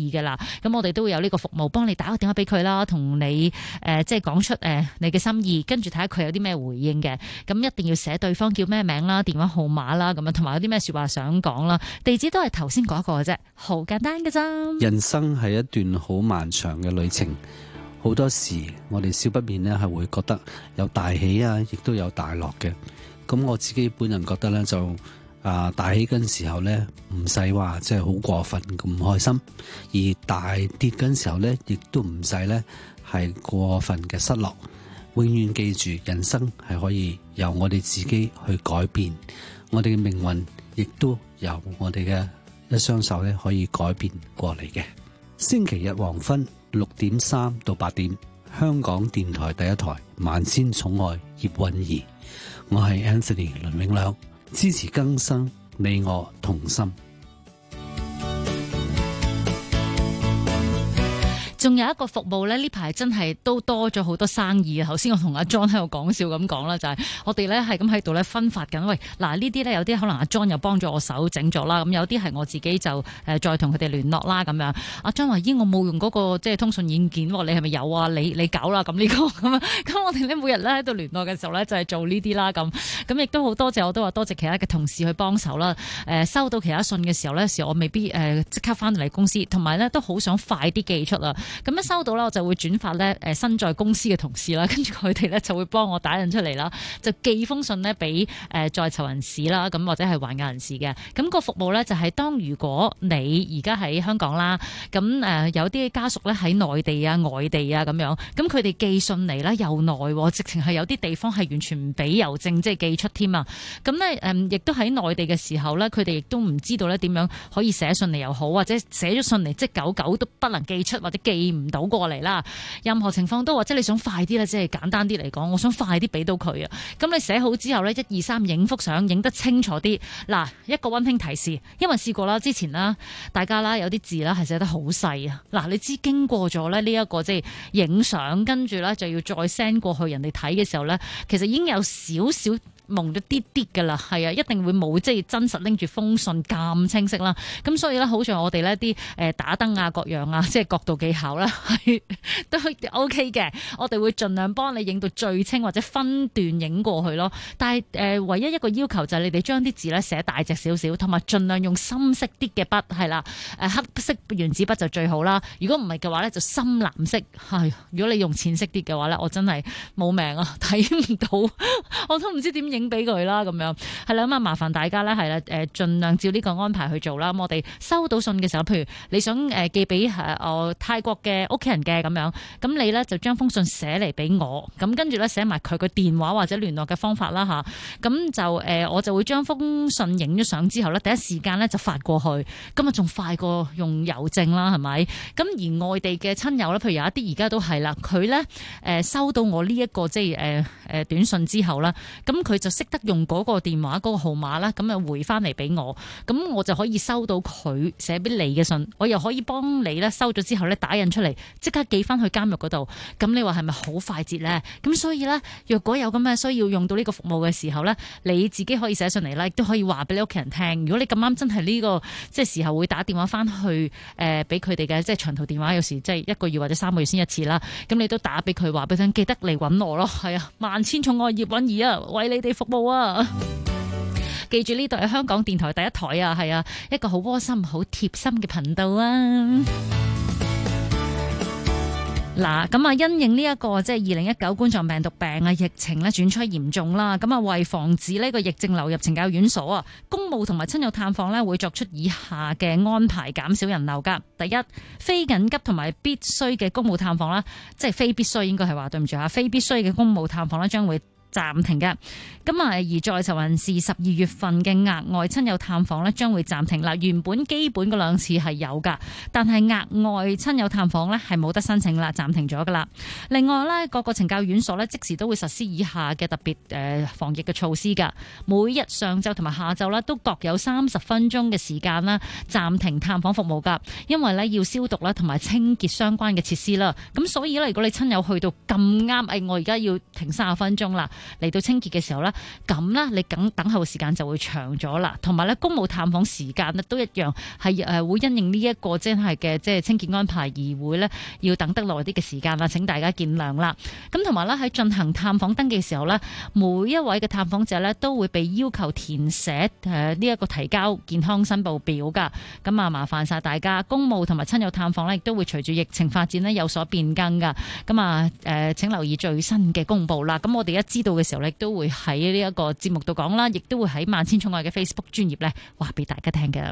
意嘅啦。咁我哋都會有呢個服務，幫你打個電話俾佢啦，同你即係講出你嘅心意，跟住睇下佢有啲咩回應嘅。咁一定要寫對方叫咩名啦、電話號碼啦，咁樣同埋有啲咩說話想講啦。地址都係頭先嗰個嘅啫，好簡單嘅咋。 人生係一段好漫長嘅旅程，好多時我哋少不免呢係會覺得有大喜啊，亦都有大落嘅。咁我自己本人覺得呢，就大喜嗰陣時候呢，唔使話即係好過分咁唔開心，而大跌嗰陣時候呢，亦都唔使呢係過分嘅失落。永遠記住，人生係可以由我哋自己去改變，我哋嘅命運亦都由我哋嘅一雙手咧可以改變過嚟嘅。星期日黃昏6:3到8點，香港電台第一台萬千寵愛葉韻儀，我係 Anthony 倫永亮，支持更生，你我同心。 仲有一個服務咧，呢排真係都多咗好多生意啊！頭先我同阿 John 喺度講笑咁講啦，就係我哋咧係咁喺度咧分發緊。喂，嗱呢啲咧有啲可能阿 John 又幫咗我手整咗啦，咁有啲係我自己就再同佢哋聯絡啦咁樣。阿 John 話：咦，我冇用嗰個即係通訊軟件喎，你係咪有啊？你搞啦咁呢個咁啊！咁我哋咧每日咧喺度聯絡嘅時候咧就係做呢啲啦咁亦都好多謝，我都話多謝其他嘅同事去幫手啦。收到其他信嘅時候咧，有時我未必即刻翻嚟公司，同埋咧都好想快啲寄出啊！咁一收到啦，我就會轉發咧身在公司嘅同事啦，跟住佢哋咧就會幫我打印出嚟啦，就寄封信咧俾在囚人士啦，咁或者係還押人士嘅。咁個服務咧就係當如果你而家喺香港啦，咁有啲家屬咧喺內地啊、外地啊咁樣，咁佢哋寄信嚟啦又耐，直情係有啲地方係完全唔俾郵政即係寄出添啊。咁咧亦都喺內地嘅時候咧，佢哋亦都唔知道咧點樣可以寫信嚟又好，或者寫咗信嚟即係久都不能寄出或者寄唔到過嚟啦，任何情況都或者你想快啲咧，即係簡單啲嚟講，我想快啲俾到佢啊。咁你寫好之後呢，1、2、3影幅相，影得清楚啲。嗱，一個溫馨提示，因為試過啦，之前啦，大家啦有啲字啦係寫得好細啊。嗱，你知經過咗咧呢一個即係影相，跟住咧就要再 send 過去人哋睇嘅時候咧，其實已經有少少蒙咗啲噶啦，係啊，一定會冇即係真實拎住封信咁清晰啦。咁所以咧，好在我哋呢啲打燈啊、各樣啊，即係角度技巧啦，係都 OK 嘅。我哋會盡量幫你影到最清，或者分段影過去咯。但係唯一一個要求就係你哋將啲字咧寫大隻少少，同埋盡量用深色啲嘅筆，係啦，黑色原子筆就最好啦。如果唔係嘅話咧，就深藍色。係，如果你用淺色啲嘅話咧，我真係冇命啊，睇唔到，我都唔知點影俾佢啦，咁樣係啦，咁啊麻煩大家咧係啦，盡量照呢個安排去做啦。咁我哋收到信嘅時候，譬如你想寄俾泰國嘅屋企人嘅咁樣，咁你咧就將封信寫嚟俾我，咁跟住咧寫埋佢個電話或者聯絡嘅方法啦吓，咁就我就會將封信影咗相之後咧，第一時間咧就發過去，咁啊仲快過用郵政啦，係咪？咁而外地嘅親友咧，譬如有一啲而家都係啦，佢咧收到我呢一個即係短信之後啦，咁佢就識得用嗰個電話嗰個號碼啦，咁啊回翻嚟俾我，咁我就可以收到佢寫俾你嘅信，我又可以幫你咧收咗之後咧打印出嚟，即刻寄翻去監獄嗰度。咁你話係咪好快捷咧？咁所以咧，若果有咁嘅需要用到呢個服務嘅時候咧，你自己可以寫信嚟啦，亦都可以話俾你屋企人聽。如果你咁啱真係呢個即係時候會打電話翻去俾佢哋嘅即係長途電話，有時即係1個月或者3個月先一次啦。咁你都打俾佢話俾佢聽，記得嚟揾我咯。係啊，萬千寵愛葉韻儀啊，為你哋服務啊！記住呢度係香港電台第一台啊，係啊，一個好窩心、好貼心嘅頻道啊！嗱，咁啊，因應呢一個即係2019冠狀病毒病啊，疫情咧轉趨嚴重啦，咁啊，為防止呢個疫症流入懲教院所啊，公務同埋親友探訪咧會作出以下嘅安排，減少人流噶。第一，非緊急同埋必須嘅公務探訪啦，即係非必須應該係話對唔住吓，非必須嘅公務探訪咧將會暫停嘅。咁啊，而在囚人士12月份嘅額外親友探訪咧將會暫停。嗱，原本基本嗰2次係有噶，但係額外親友探訪咧係冇得申請啦，暫停咗噶啦。另外咧，各個懲教院所咧即時都會實施以下嘅特別防疫嘅措施噶。每日上晝同埋下晝咧都各有30分鐘嘅時間啦，暫停探訪服務噶，因為咧要消毒啦同埋清潔相關嘅設施啦。咁所以咧，如果你親友去到咁啱，我而家要停30分鐘啦。 嚟到清潔嘅時候咧，咁咧你等候時間就會長咗啦。同埋咧公務探訪時間咧都一樣係會因應呢一個真係嘅即係清潔安排而會咧要等得耐啲嘅時間啦，請大家見諒啦。咁同埋咧喺進行探訪登記嘅時候咧，每一位嘅探訪者咧都會被要求填寫呢一個提交健康申報表噶。咁啊麻煩晒大家，公務同埋親友探訪咧亦都會隨住疫情發展咧有所變更噶。咁啊請留意最新嘅公佈啦。咁我哋一知道嘅時候咧，都會喺呢一個節目度講啦，亦都會喺萬千寵愛嘅 Facebook 專頁咧話俾大家聽嘅。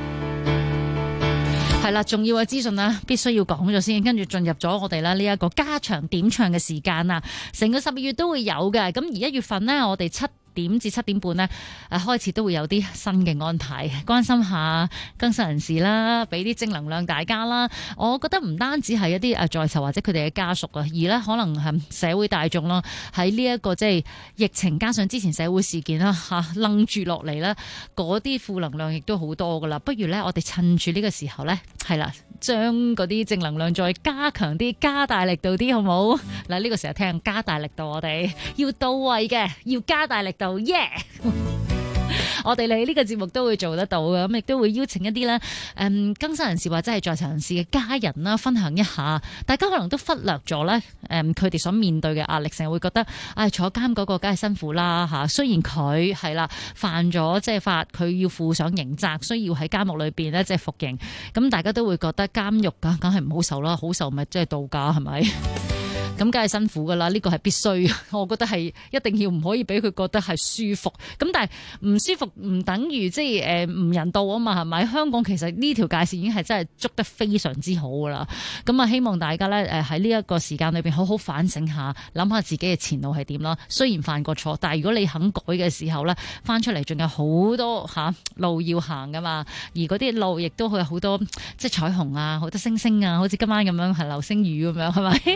係啦，重要嘅資訊啦，必須要講咗先，跟住進入咗我哋咧呢一個加長點唱嘅時間啦。成個12月都會有嘅，咁而1月份呢，我哋7點至7點半呢，開始都會有啲新嘅安排，關心下更生人士啦，俾啲正能量大家啦。我覺得唔單止係一啲在囚或者佢哋嘅家屬啊，而呢可能係社會大眾咯，喺呢一個即係疫情加上之前社會事件啦楞住落嚟呢，嗰啲負能量亦都好多噶啦。不如呢，我哋趁住呢個時候呢，係啦，將嗰啲正能量再加強啲，加大力度啲，好唔好？嗱，呢個時候聽加大力度，我哋要到位嘅，要加大力度。耶！我哋嚟呢個節目都會做得到嘅，咁亦都會邀請一啲咧，更生人士或者係在囚人士嘅家人啦，分享一下。大家可能都忽略咗咧，佢哋所面對嘅壓力，成日會覺得，坐監嗰個梗係辛苦啦嚇。雖然佢係啦犯咗即係法，佢要負上刑責，需要喺監獄裏邊咧即係服刑。咁大家都會覺得監獄梗係唔好受啦，好受咪即係度假係咪？咁梗係辛苦噶啦，呢個係必須，我覺得係一定要唔可以俾佢覺得係舒服。咁但係唔舒服唔等於即係唔人道啊嘛，係咪？香港其實呢條界線已經係真係捉得非常之好噶啦。咁啊，希望大家咧喺呢一個時間裏邊好好反省下，諗下自己嘅前路係點啦。雖然犯過錯，但係如果你肯改嘅時候咧，翻出嚟仲有好多路要行噶嘛。而嗰啲路亦都會有好多即係彩虹啊，好多星星啊，好似今晚咁樣係流星雨咁樣，係咪？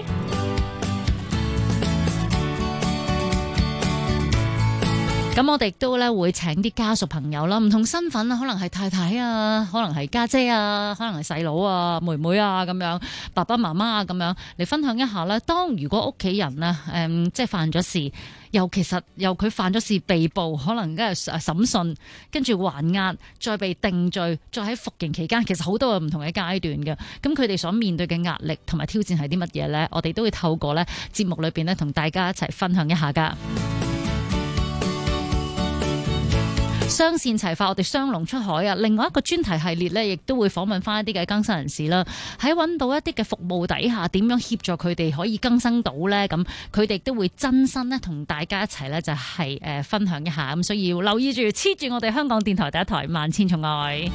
咁我哋都咧會請啲家屬朋友啦，唔同身份啊，可能係太太啊，可能係家姐啊，可能係細佬啊、妹妹啊咁樣，爸爸媽媽啊咁樣嚟分享一下咧。當如果屋企人啊，即係犯咗事，又佢犯咗事被捕，可能跟住審訊，跟住還押，再被定罪，再喺服刑期間，其實好多唔同嘅階段嘅。咁佢哋所面對嘅壓力同埋挑戰係啲乜嘢咧？我哋都會透過咧節目裏邊咧同大家一齊分享一下噶。雙線齊發，我哋雙龍出海啊！另外一個專題系列呢，亦都會訪問翻一啲嘅更生人士啦。喺揾到一啲嘅服務底下，點樣協助佢哋可以更生到呢？咁佢哋都會真心呢同大家一齊呢，就係分享一下。咁所以要留意住，黐住我哋香港電台第一台萬千寵愛。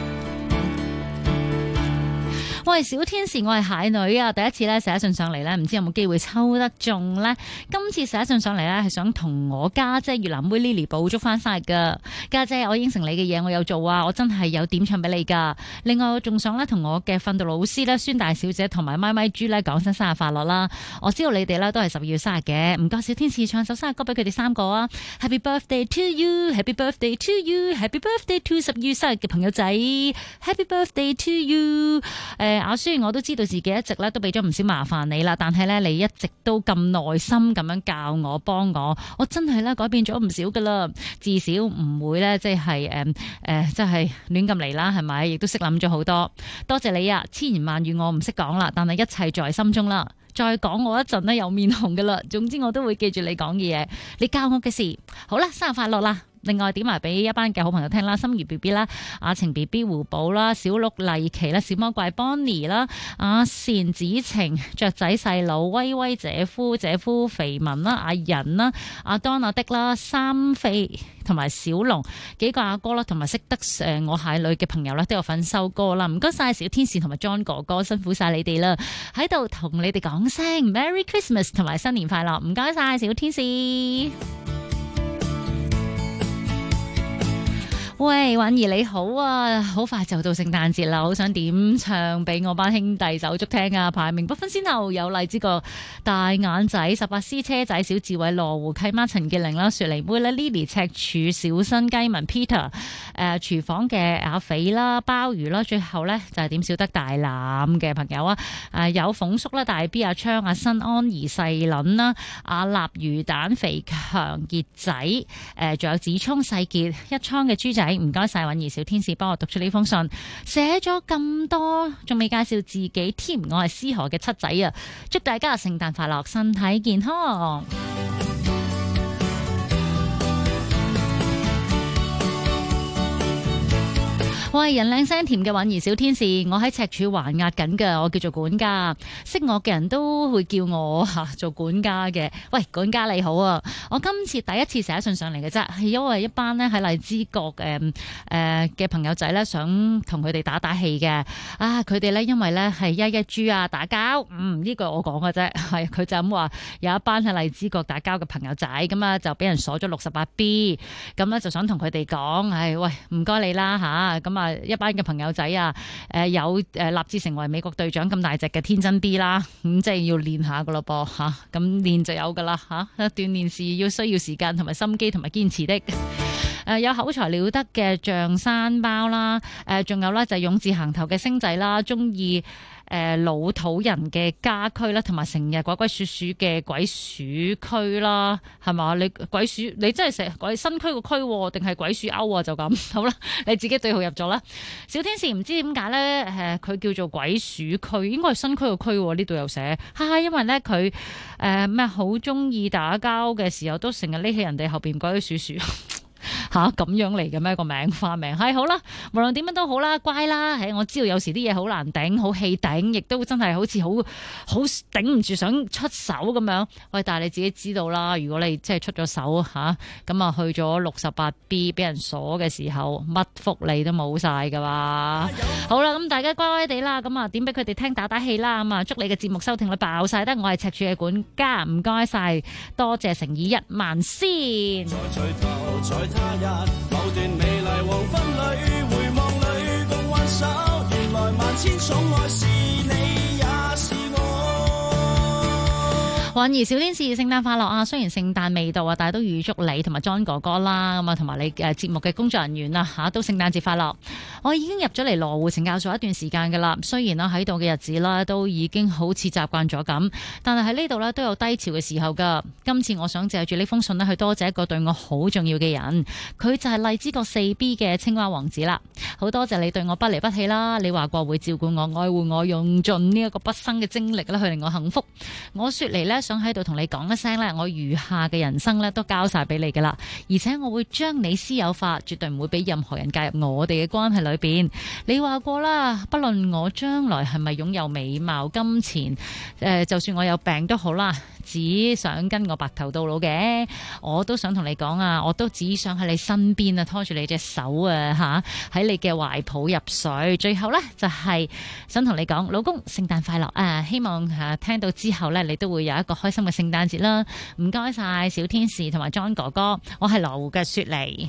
我係小天使，我係蟹女啊！第一次咧寫信上嚟咧，唔知有冇機會抽得中呢？今次寫信上嚟咧，係想同我家姐越南妹 Lily 補祝翻生日噶。家姐，我應承你嘅嘢，我有做啊！我真係有點唱俾你噶。另外，我仲想咧同我嘅訓導老師咧，孫大小姐同埋咪咪豬咧講聲生日快樂啦！我知道你哋咧都係12月生日嘅，唔該小天使唱首生日歌俾佢哋3個啊 ！Happy birthday to you，Happy birthday to you，Happy birthday to 12月生日嘅朋友仔 ，Happy birthday to you！雖然我都知道自己一直咧都俾咗唔少麻煩你啦，但係咧你一直都咁耐心咁樣教我幫我真係咧改變咗唔少噶啦，至少唔會咧即係即係亂咁嚟啦，係咪？亦都識諗咗好多，多謝你啊！千言萬語我唔識講啦，但係一切在心中啦。再講我一陣呢又面紅噶啦，總之我都會記住你講嘅嘢，你教我嘅事。好啦，生日快樂啦！另外點埋俾一班嘅好朋友聽啦，心如 B B 啦，阿晴 B B 胡寶啦，小鹿麗琪啦，小魔怪 Bonnie 啦，阿善子晴雀仔細佬威威姐夫肥文啦，阿仁啦，阿當阿的啦，三飛同埋小龍幾個阿哥啦，同埋識得我蟹女嘅朋友啦，都有份收歌啦，唔該晒小天使同埋 John 哥哥，辛苦晒你哋啦，喺度同你哋講聲 Merry Christmas 同埋新年快樂，唔該晒小天使。 喂，婉兒你好啊，好快就到聖誕節啦，好想點唱俾我班兄弟手足聽啊！排名不分先後，有荔枝角大眼仔、18C 車仔、小智慧、羅湖契媽陳潔玲啦、雪梨妹啦、Lily 赤柱、小新雞文 Peter、廚房嘅阿肥啦、鮑魚啦，最後呢就係點少得大欖嘅朋友啊！有鳳叔啦、大 B 阿昌、阿新安兒細倫啦、阿立魚蛋肥強傑仔，仲有子聰細傑一倉嘅豬仔。唔該晒，允兒小天使幫我讀出呢封信，寫咗咁多，仲未介紹自己添。我係思河嘅七仔啊！祝大家聖誕快樂，身體健康。喂，人靚聲甜嘅允兒小天使，我喺赤柱還押緊㗎，我叫做管家，識我嘅人都會叫我做管家嘅。喂，管家你好啊，我今次第一次寫信上嚟嘅啫，係因為一班呢喺荔枝角嘅朋友仔呢，想同佢哋打打氣嘅。佢哋呢因為呢係一豬啊打交，呢個我講嘅啫，係佢就咁話有一班喺荔枝角打交嘅朋友仔，咁啊就俾人鎖咗68B，咁呢就想同佢哋講，喂唔該你啦吓，咁一班嘅朋友仔啊，有立志成為美國隊長咁大隻嘅天真 B 啦，咁即係要練下噶咯噃吓，咁練就有噶啦吓，鍛煉是要需要時間同埋心機同埋堅持的。有口才了得嘅象山包啦，仲有啦就係勇字行頭嘅星仔啦，中意老土人嘅家區啦，同埋成日鬼鬼祟祟嘅鬼鼠區啦，係嘛？你鬼鼠你真係成鬼新區個區定係鬼鼠歐啊？就咁好啦，你自己對號入座啦。小天使唔知點解咧，佢叫做鬼鼠區，應該係新區個區，呢度又寫，因為咧佢咩好中意打交嘅時候，都成日匿喺人哋後邊鬼鬼祟祟。咁樣嚟嘅咩個名花名係好啦，無論點樣都好啦，乖啦。我知道有時啲嘢好難頂，好氣頂，亦都真係好似好頂唔住想出手咁樣。喂，但係你自己知道啦，如果你即係出咗手咁啊去咗68B 俾人鎖嘅時候，乜福利都冇晒噶嘛。好啦，咁大家乖乖地啦，咁啊點俾佢哋聽打打氣啦。咁啊祝你嘅節目收聽率爆晒得，我係赤柱嘅管家，唔該晒，多謝誠意1萬先。 他日某段美麗黃昏裏，回望裏共挽手，原來萬千寵愛是你也是我。 允兒小天使聖誕快樂啊！雖然聖誕未到啊，但係都預祝你同埋 John 哥哥啦，咁啊同埋你節目嘅工作人員啊都聖誕節快樂。我已經入咗嚟羅湖懲教所一段時間噶啦，雖然啦喺度嘅日子啦都已經好似習慣咗咁，但係喺呢度咧都有低潮嘅時候噶。今次我想借住呢封信咧去多謝一個對我好重要嘅人，佢就係荔枝角4B 嘅青蛙王子啦。好多謝你對我不離不棄啦，你話過會照顧我、愛護我，用盡呢一個畢生嘅精力咧去令我幸福。我雪梨咧想喺度同你講一聲咧，我餘下嘅人生咧都交晒俾你噶啦，而且我會將你私有化，絕對唔會俾任何人介入我哋嘅關係裏邊。你話過啦，不論我將來係咪擁有美貌、金錢，就算我有病都好啦，只想跟我白頭到老嘅，我都想同你講啊，我都只想喺你身邊啊，拖住你隻手啊，喺你嘅懷抱入睡。最後呢，就係想同你講，老公聖誕快樂啊！希望聽到之後呢，你都會有一個開心嘅聖誕節啦。唔該晒小天使同埋 John 哥哥，我係羅湖嘅雪梨，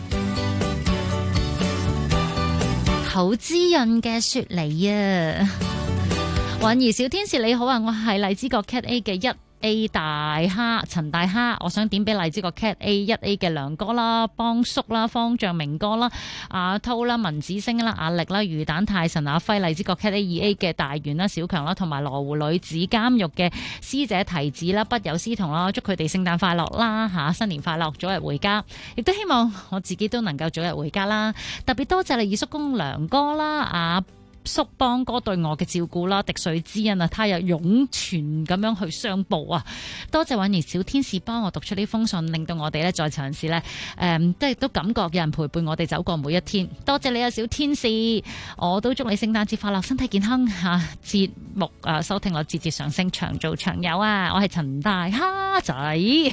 好滋潤嘅雪梨啊！允兒小天使你好啊，我係荔枝角 Cat A 嘅1A 大蝦陳大蝦，我想點俾荔枝角 Cat A1A 嘅梁哥啦、邦叔啦、方丈明哥啦、阿濤啦、文子星啦、阿力啦、魚蛋泰神、阿輝、荔枝角 Cat A2A 嘅大元啦、小強啦，同埋羅湖女子監獄嘅師姐提子啦、筆友師童啦，祝佢哋聖誕快樂啦新年快樂，早日回家，亦都希望我自己都能夠早日回家啦。特別多謝你二叔公梁哥啦、阿叔邦哥對我嘅照顧啦，滴水之恩啊，他日湧泉咁樣去相報啊！多謝允兒小天使幫我讀出呢封信，令到我哋咧再嘗試咧，即係都感覺有人陪伴我哋走過每一天。多謝你啊，小天使！我都祝你聖誕節快樂，身體健康吓，節目收聽率節節上升，長做長有啊！我係陳大蝦仔。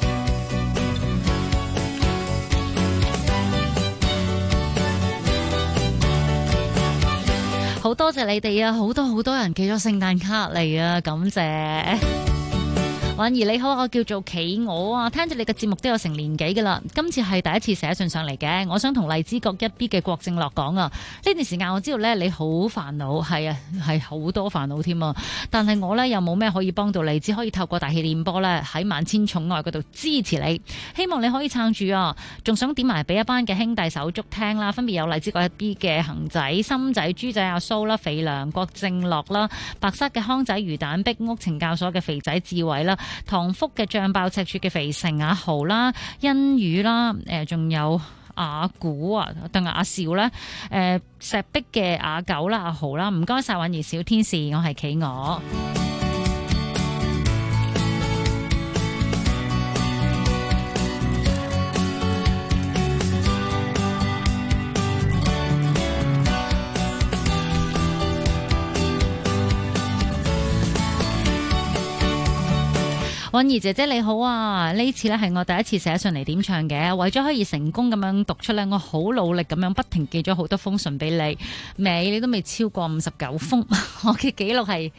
好多謝你哋啊！好多人寄咗聖誕卡嚟啊，感謝。 婉兒你好，我叫做企鵝啊，聽住你嘅節目都有成年幾噶啦，今次係第一次寫信上嚟嘅，我想同荔枝角一 B 嘅郭正樂講啊，呢段時間我知道咧你好煩惱，係啊係好多煩惱添啊，但係我咧又冇咩可以幫到你，只可以透過大氣電波咧喺萬千寵愛嗰度支持你，希望你可以撐住啊，仲想點埋俾一班嘅兄弟手足聽啦，分別有荔枝角一 B 嘅恒仔、心仔、豬仔阿蘇啦、肥良、郭正樂啦、白沙嘅康仔、魚蛋、壁屋懲教所嘅肥仔志偉啦、唐福嘅脹爆赤柱嘅肥成阿豪啦、欣宇啦，仲有阿古啊，定係阿少咧，石壁嘅阿九啦、阿豪啦，唔該晒婉兒小天使，我係企鵝。婉兒姐姐你好啊，呢次呢係我第一次寫信嚟點唱嘅，為咗可以成功咁樣讀出呢，我好努力咁樣不停寄咗好多封信俾你，你都未超過59封，我嘅記錄係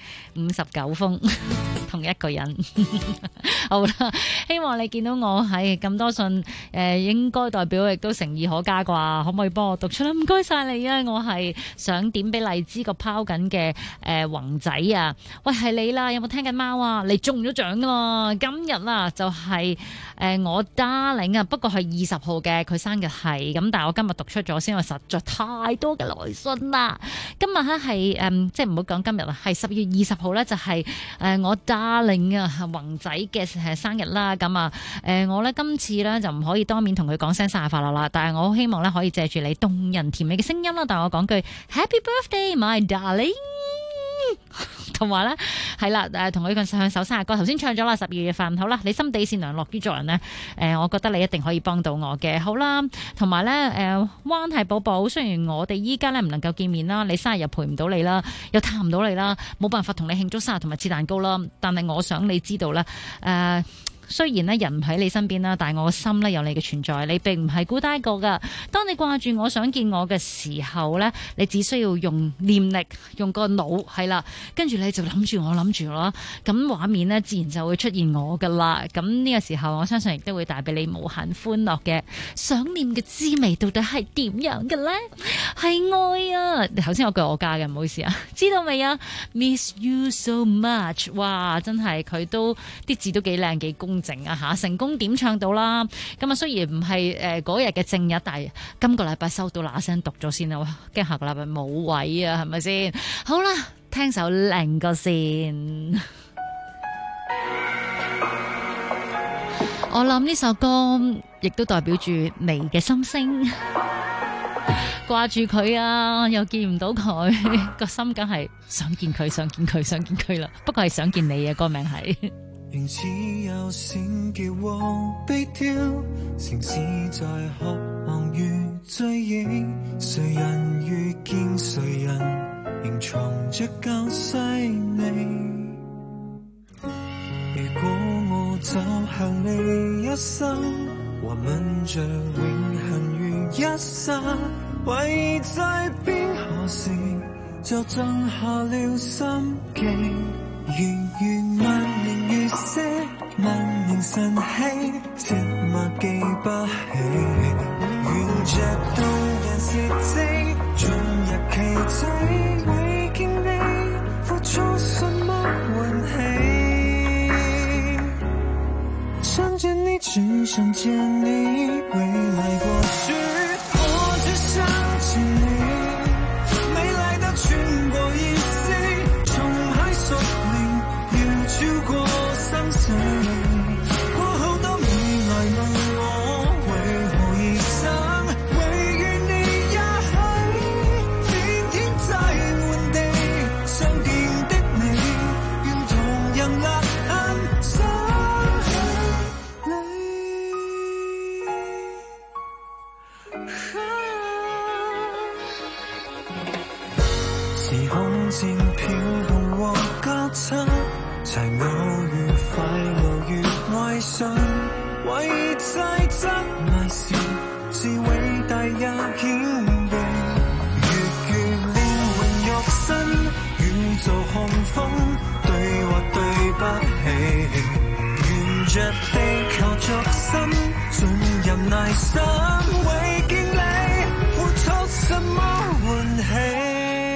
59封，同一個人。好啦，希望你見到我係咁多信，應該代表亦都誠意可嘉啩，可唔可以幫我讀出咧？唔該晒你啊，我係想點俾荔枝個拋緊嘅宏仔啊，喂係你啦，有冇聽緊貓啊？你中咗獎㗎！今日啦就係我 darling 啊，不過係20號嘅，佢生日係咁，但係我今日讀出咗先，因為實在太多嘅來信啦。今日咧係即係唔好講今日啦，係10月20號咧就係我 darling 啊宏仔嘅生日啦。咁啊我咧今次咧就唔可以當面同佢講聲生日快樂啦，但係我好希望咧可以借住你動人甜美嘅聲音啦，但係我講句 Happy Birthday my darling。同埋咧係啦，同佢唱首生日歌，頭先唱咗啦，12月份好啦，你心地善良樂於助人呢，我覺得你一定可以幫到我嘅，好啦，同埋咧灣係寶寶，雖然我哋依家咧唔能夠見面啦，你生日又陪唔到你啦，又探唔到你啦，冇辦法同你慶祝生日同埋切蛋糕啦，但係我想你知道咧，雖然咧人唔喺你身邊啦，但係我個心咧有你嘅存在，你並唔係孤單一個噶。當你掛住我想見我嘅時候咧，你只需要用念力，用個腦係啦，跟住你就諗住我諗住咯，咁畫面咧自然就會出現我噶啦。咁呢個時候，我相信亦都會帶俾你無限歡樂嘅。想念嘅滋味到底係點樣嘅咧？係愛啊！頭先我句我加嘅，唔好意思啊，知道未啊 ？Miss you so much， 哇！真係佢都啲字都幾靚幾公正啊吓，成功點唱到啦！咁啊雖然唔係嗰日嘅正日，但係今個禮拜收到嗱聲讀咗先啦，驚下個禮拜冇位啊，係咪先？好啦，聽首靚歌先。我諗呢首歌亦都代表住你嘅心聲，掛住佢啊，又見唔到佢，個心梗係想見佢，想見佢，想見佢啦。不過係想見你嘅歌名係。 仍似有閃叫和悲調，城市在渴望與追憶，誰人遇見誰人，仍藏着教西你。如果我走向你一生，還吻着永恆如一剎，唯在邊何時就震下了心境。如萬年月色，萬年晨曦，寂寞記不起。沿着動人事跡，進入奇蹟，為見你付出什麼運氣。想見你，只想見你，未來過去，我只想見你，未來的全部意思，從海索超過生死，過後都未來問我為何而生，為與你一起，天天在換地，相見的你，願同人勒痕想你。時空漸飄動和交叉，才偶遇快樂與愛上，為在執迷時是偉大也顯形，月月靈魂肉身，宇宙寒風對或對不起， 着地球着身，進入內心，為見你付出什麼運氣。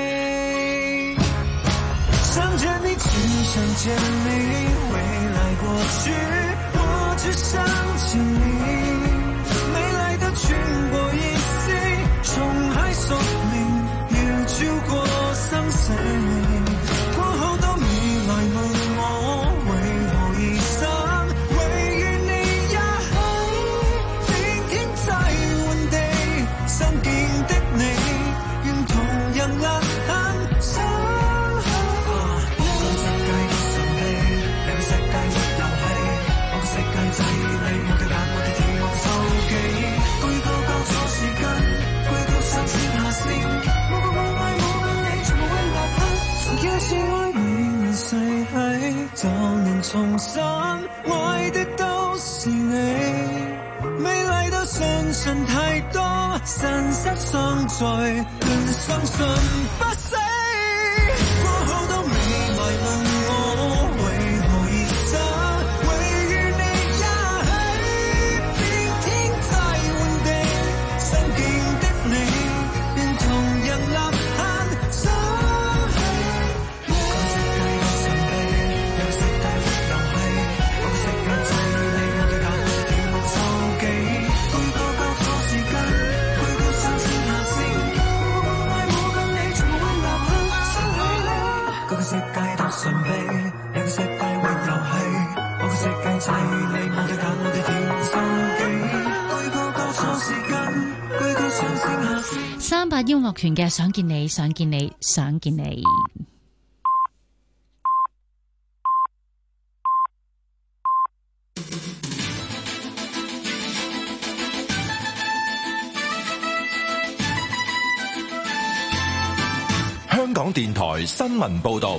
想見你，只想見你，未來過去，我只想見你。沒來的全過意思，衝海索命，要超過生死。過後都未來問我為何而生，唯願你也喺天天在換地，相見的你，願同人勒痕相許。個世界的神秘，兩個世界的遊戲，我個世界制你，我嘅眼，我嘅天，我嘅手機，句個交錯時間，句個上線下線，冇個冇愛冇跟你，全部為立刻，誰要是愛你能逝去，就能重新愛的都是你。美麗到相信太多，神失相聚，更相信不死。過後都未來問我為何而生，唯願你也喺天天在換地，相見的你，願同人立痕相許。個世界有神秘，兩個世界的遊戲，我個世界制你，我嘅眼，我嘅天，我嘅手機，句個交錯時間，句個上線下線，冇個冇愛冇跟你，全部為立刻相許。個世界都神秘，兩個世界為遊戲，我個世界制你，我嘅眼，我嘅天，我嘅手機，句個交錯時間，句個上線下線。 38音樂團嘅想見你，想見你，想見你。 香港電台新聞報導。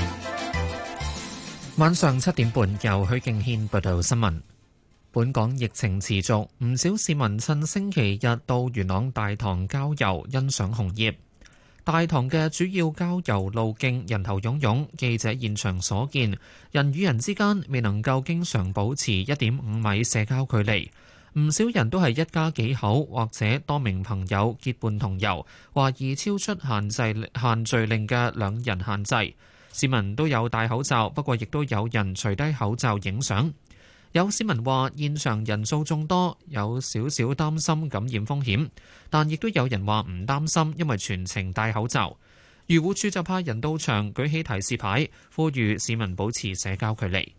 晚上7點半，由許敬軒報道新聞。本港疫情持續，唔少市民趁星期日到元朗大棠郊遊，欣賞紅葉。大棠嘅主要郊遊路徑人頭湧湧，記者現場所見，人與人之間未能夠經常保持1.5米社交距離。唔少人都係一家幾口或者多名朋友結伴同遊，懷疑超出限聚令嘅2人限制。市民都有戴口罩，不過亦都有人除低口罩影相。有市民話現場人數眾多，有少少擔心感染風險，但亦都有人話唔擔心，因為全程戴口罩。漁護署就派人到場舉起提示牌，呼籲市民保持社交距離。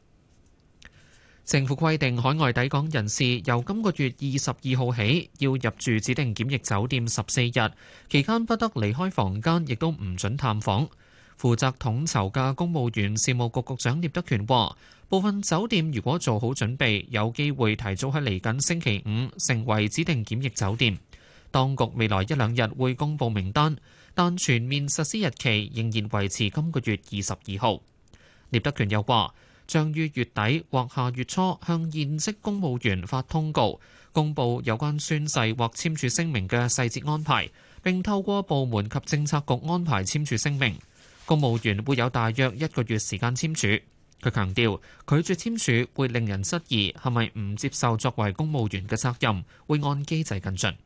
政府規定海外抵港人士由今個月22號起要入住指定檢疫酒店14日，期間不得離開房間，亦都唔准探訪。負責統籌嘅公務員事務局局長聶德權話，部分酒店如果做好準備，有機會提早喺嚟緊星期五成為指定檢疫酒店。當局未來1-2日會公布名單，但全面實施日期仍然維持今個月22號。聶德權又話，將於月底或下月初向現職公務員發通告，公佈有關宣誓或簽署聲明嘅細節安排，並透過部門及政策局安排簽署聲明。公務員會有大約1個月時間簽署。佢強調，拒絕簽署會令人質疑係咪唔接受作為公務員嘅責任，會按機制跟進。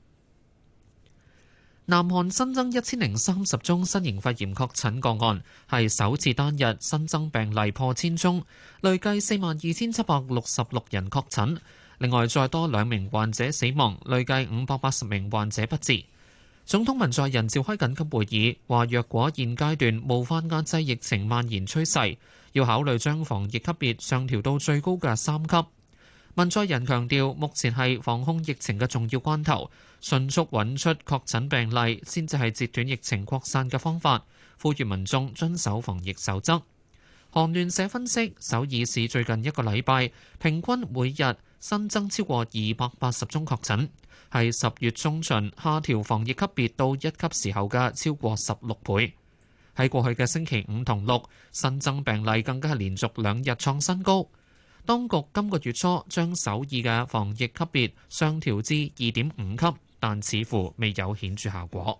南韓新增1030宗新型肺炎確診個案，係首次單日新增病例破1000宗，累計42,766人確診。另外再多2名患者死亡，累計580名患者不治。總統文在寅召開緊急會議，話若果現階段無法壓制疫情蔓延趨勢，要考慮將防疫級別上調到最高嘅3級。文在寅強調，目前係防控疫情嘅重要關頭，迅速揾出確診病例先至係截斷疫情擴散嘅方法，呼籲民眾遵守防疫守則。韓聯社分析，首爾市最近1個禮拜平均每日新增超過280宗確診，係10月中旬下調防疫級別到1級時候嘅超過16倍。喺過去嘅星期5同6，新增病例更加係連續2日創新高。當局今個月初將首爾嘅防疫級別上調至2.5級，但似乎未有顯著效果。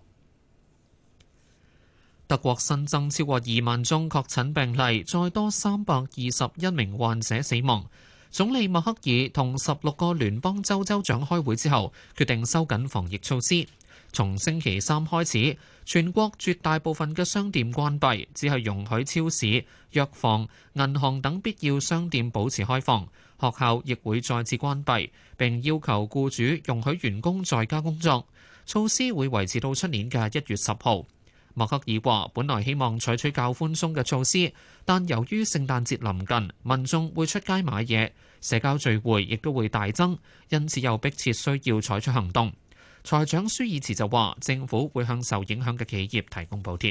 德國新增超過2萬宗確診病例，再多321名患者死亡。 總理默克爾同16個聯邦州州長開會之後，決定收緊防疫措施。從星期三開始，全國絕大部分嘅商店關閉，只係容許超市、藥房、銀行等必要商店保持開放。學校亦會再次關閉，並要求僱主容許員工在家工作。措施會維持到出年嘅1月10號。默克爾話：本來希望採取較寬鬆嘅措施，但由於聖誕節臨近，民眾會出街買嘢，社交聚會亦都會大增，因此有迫切需要採取行動。財長舒爾茨就話：政府會向受影響嘅企業提供補貼。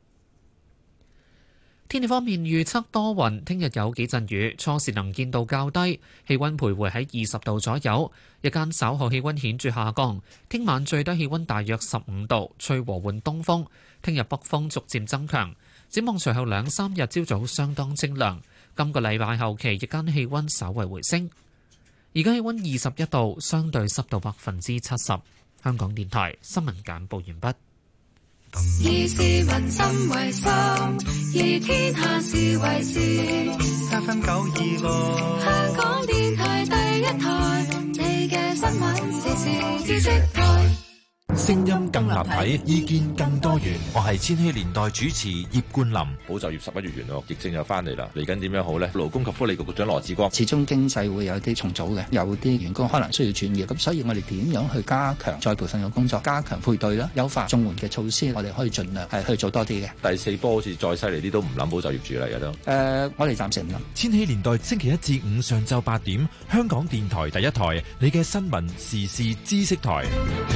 天氣方面預測多雲，聽日有幾陣雨，初時能見度較低，氣溫徘徊喺20度左右。日間稍後氣溫顯著下降，聽晚最低氣溫大約15度，吹和緩東風。聽日北風逐漸增強，展望隨後2-3日朝早相當清涼。今個禮拜後期日間氣溫稍為回升。而家氣溫21度，相對濕度70%。香港電台新聞簡報完畢。 以市民心為心，以天下事為事。FM926，香港電台第一台，你嘅新聞時事知識台。 聲音更立體，意見更多元。我係千禧年代主持葉冠霖。 保就業11月完咯，疫症又翻嚟啦，嚟緊點樣好呢？勞工及福利局局長羅致光， 始終經濟會有啲重組嘅，有啲員工可能需要轉業，咁所以我哋點樣去加強再培訓嘅工作，加強配對啦，優化綜援嘅措施，我哋可以盡量係去做多啲嘅。 第4波好似再犀利啲都唔諗保就業住啦，而家都。 我哋暫時唔諗。 千禧年代星期1至5上晝8點，香港電台第一台，你嘅新聞時事知識台。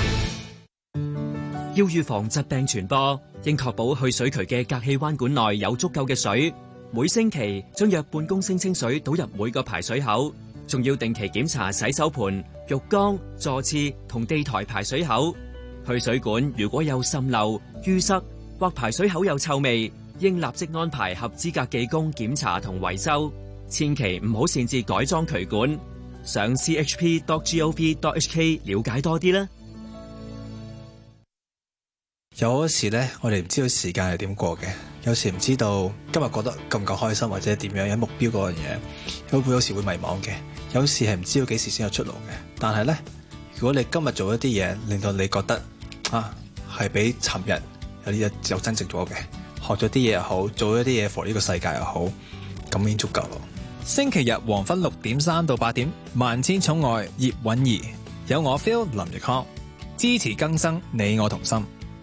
要預防疾病傳播，應確保去水渠嘅隔氣彎管內有足夠嘅水。每星期將約半公升清水倒入每個排水口，仲要定期檢查洗手盆、浴缸、坐廁同地台排水口。去水管如果有滲漏、淤塞或排水口有臭味，應立即安排合資格技工檢查同維修。千祈唔好擅自改裝渠管。上 chp.gov.hk 了解多啲啦。 有時呢，我哋唔知道時間係點過嘅，有時唔知道今日覺得夠唔夠開心或者點樣有目標嗰樣嘢，有時會迷茫嘅，有時係唔知道幾時先有出路嘅。但係呢，如果你今日做一啲嘢，令到你覺得係比尋日有增值咗嘅，學咗啲嘢又好，做咗啲嘢 for 呢個世界又好，咁已經足夠咯。 星期日黃昏6點3到8點，萬千寵愛葉韻儀，有我 Phil 林奕康，支持更生，你我同心。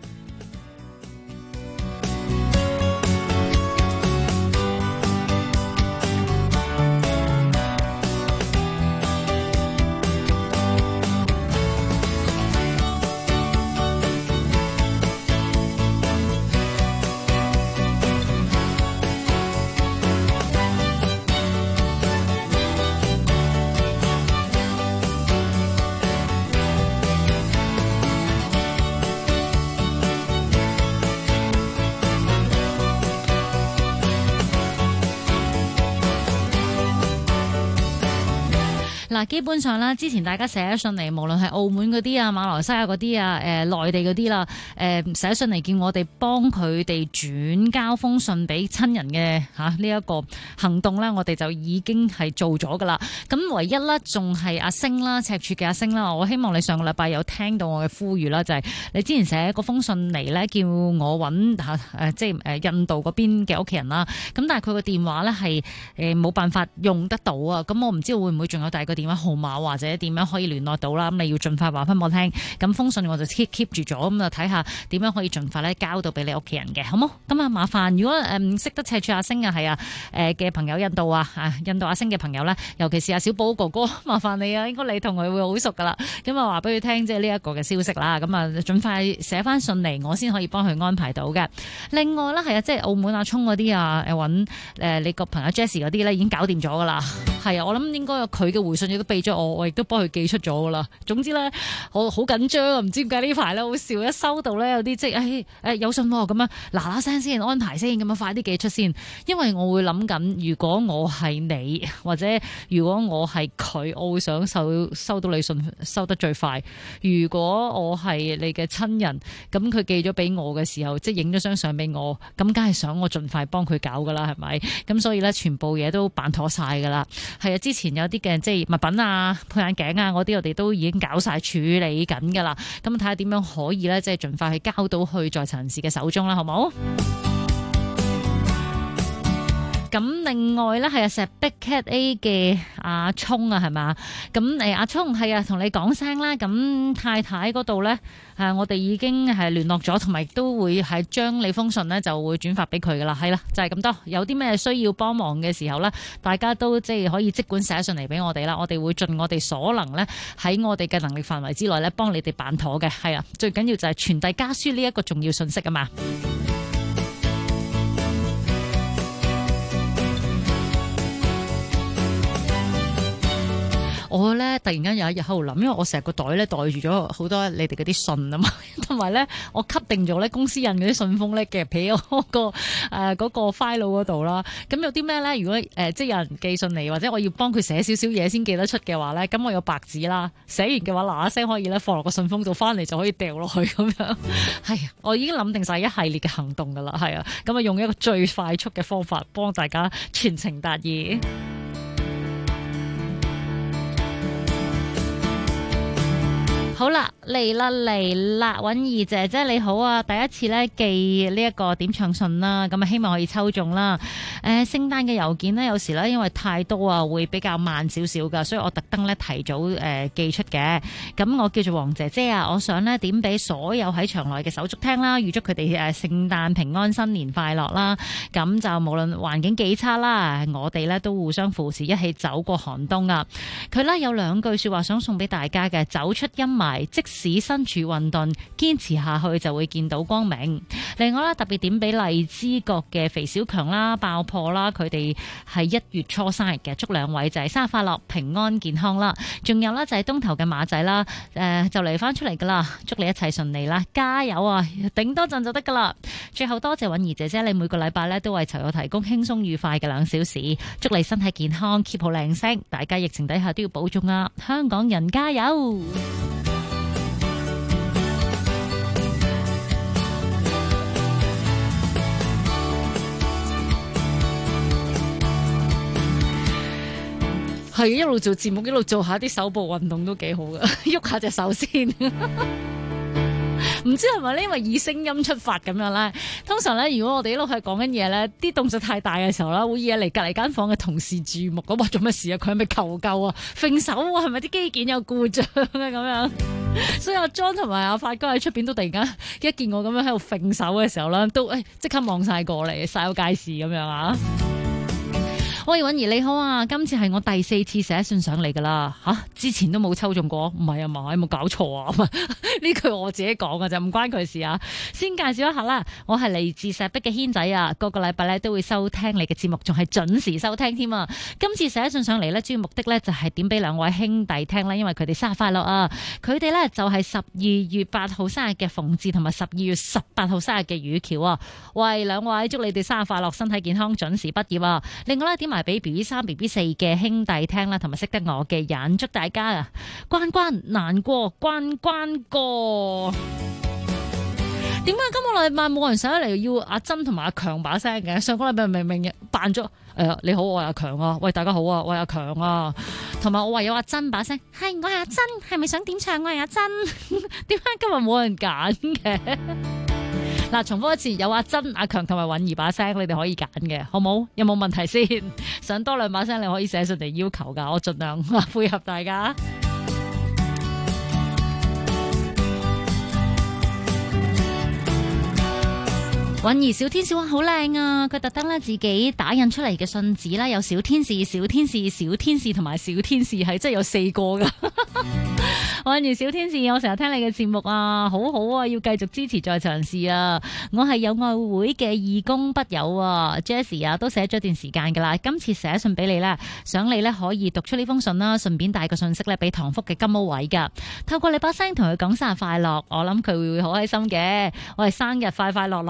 嗱，基本上啦，之前大家寫咗信嚟，無論係澳門嗰啲啊、馬來西亞嗰啲啊、內地嗰啲啦，寫信嚟叫我哋幫佢哋轉交封信俾親人嘅呢一個行動咧，我哋就已經係做咗噶啦。咁唯一咧，仲係阿星啦，赤柱嘅阿星啦，我希望你上個禮拜有聽到我嘅呼籲啦，就係你之前寫嗰封信嚟咧，叫我揾即係印度嗰邊嘅屋企人啦。咁但係佢個電話咧係冇辦法用得到啊。咁我唔知道會唔會仲有第二個電話號碼或者點樣可以聯絡到啦。咁你要盡快話翻我聽。咁封信我就 keep 住咗，咁就睇下點樣可以盡快咧交到俾你屋企人嘅，好冇？咁啊麻煩，如果唔識得赤柱阿星啊，係啊嘅朋友，印度阿星嘅朋友咧，尤其是阿小寶哥哥，麻煩你啊，應該你同佢會好熟噶啦。咁啊話俾佢聽，即係呢一個嘅消息啦。咁啊盡快寫翻信嚟，我先可以幫佢安排到嘅。另外咧係啊，即係澳門阿聰嗰啲啊，揾你個朋友 Jessie 嗰啲咧已經搞掂咗噶啦。係啊，我諗應該有佢嘅回信亦都俾咗我亦都幫佢寄出咗噶啦。總之咧，我好緊張啊，唔知點解呢排咧好笑，一收到咧有啲即係有信咁樣嗱聲先安排先，咁樣快啲寄出先。因為我會諗緊，如果我係你或者如果我係佢，我會想收到你信收得最快。如果我係你嘅親人，咁佢寄咗俾我嘅時候，即係影咗張相俾我，咁梗係想我盡快幫佢搞噶啦，係咪？咁所以咧，全部嘢都辦妥晒噶啦。 係啊，之前有啲嘅即係物品啊、配眼鏡啊嗰啲，我哋都已經搞晒處理緊㗎啦。咁睇下點樣可以咧，即係盡快去交到去在囚人士嘅手中啦，好冇？咁另外咧係石壁 Cat A 嘅阿聰啊，係嘛？咁阿聰係啊，同你講聲啦。咁太太嗰度咧，我哋已經係聯絡咗，同埋都會係將你封信咧就會轉發俾佢噶啦。係啦，就係咁多。有啲咩需要幫忙嘅時候咧，大家都即係可以即管寫信嚟俾我哋啦。我哋會盡我哋所能咧，喺我哋嘅能力範圍之內咧，幫你哋辦妥嘅。係啊，最緊要就係傳遞家書呢一個重要信息啊嘛。我咧突然間有一日喺度諗，因為我成日個袋咧袋住咗好多你哋嗰啲信啊嘛，同埋咧我吸定咗咧公司印嗰啲信封咧夾喺我個嗰個 file 嗰度啦。咁有啲咩咧？如果即係有人寄信嚟，或者我要幫佢寫少少嘢先寄得出嘅話咧，咁我有白紙啦，寫完嘅話嗱嗱聲可以咧放落個信封度，翻嚟就可以掉落去咁樣。係，我已經諗定晒一系列嘅行動噶啦，係啊，咁啊用一個最快速嘅方法幫大家傳情達意。好啦，嚟啦，允兒姐姐你好啊！第一次咧寄呢一個點唱信啦，咁啊希望可以抽中啦。聖誕嘅郵件呢，有時咧因為太多啊，會比較慢少少噶，所以我特登咧提早寄出嘅。咁我叫做黃姐姐啊，我想咧點俾所有喺場內嘅手足聽啦，預祝佢哋聖誕平安、新年快樂啦。咁就無論環境幾差啦，我哋咧都互相扶持，一起走過寒冬啊！佢咧有兩句說話想送俾大家嘅，走出陰霾。即使身處混沌，堅持下去就會見到光明。另外咧，特別點俾荔枝角嘅肥小強啦、爆破啦，佢哋係1月初生日嘅，祝兩位就係生日快樂、平安健康啦。仲有咧就係東頭嘅馬仔啦，就嚟翻出嚟噶啦，祝你一切順利啦，加油啊！頂多陣就得噶啦。最後多謝允兒姐姐，你每個禮拜咧都為囚友提供輕鬆愉快嘅2小時，祝你身體健康 ，keep 好靚聲。大家疫情底下都要保重啊！香港人加油！係一路做節目，一路做下啲手部運動都幾好噶，喐下隻手先。唔知係咪因為以聲音出發咁樣咧？通常咧，如果我哋一路係講緊嘢咧，啲動作太大嘅時候啦，會惹嚟隔離間房嘅同事注目。咁話做乜事啊？佢係咪求救啊？揈手啊？係咪啲機件有故障啊？咁樣，所以阿 John 同埋阿發哥喺出邊都突然間一見我咁樣喺度揈手嘅時候啦，都即刻望晒過嚟，晒有介事咁樣啊！喂，允兒你好啊！今次係我第4次寫信上嚟噶啦，之前都冇抽中過，唔係啊嘛？有冇搞錯啊？呢句我自己講嘅就唔關佢事啊！先介紹一下啦，我係嚟自石壁嘅軒仔啊，個個禮拜咧都會收聽你嘅節目，仲係準時收聽添啊！今次寫信上嚟咧，主要目的咧就係點俾2位兄弟聽啦，因為佢哋生日快樂啊！佢哋咧就係12月8號生日嘅馮志同埋12月18號生日嘅宇橋啊！喂，2位祝你哋生日快樂，身體健康，準時畢業啊！另外咧點埋俾 BB3、BB4 嘅兄弟聽啦，同埋識得我嘅人，祝大家啊關關難過關關過。點解今個禮拜冇人上嚟要阿珍同埋阿強把聲嘅？上個禮拜明明扮咗你好，我係阿強啊，喂大家好啊，我係阿強啊，同埋我話有阿珍把聲，係我係阿珍，係咪想點唱我係阿珍？點解今日冇人揀嘅？嗱，重複一次，有阿珍、阿強同埋允兒把聲，你哋可以揀嘅，好冇？有冇問題先？想多2把聲，你可以寫信嚟要求噶，我盡量配合大家。允兒小天使話好靚啊！佢特登咧自己打印出嚟嘅信紙啦，有小天使、小天使、小天使同埋小天使，係真係有4個噶。允兒小天使，我成日聽你嘅節目啊，好好啊，要繼續支持在囚人士啊！我係友愛會嘅義工筆友啊 ，Jessie 啊，都寫咗段時間噶啦。今次寫信俾你咧，想你咧可以讀出呢封信啦，順便帶個信息咧俾唐福嘅金毛位噶。透過你把聲同佢講生日快樂，我諗佢會好開心嘅。我係生日快快樂樂啊！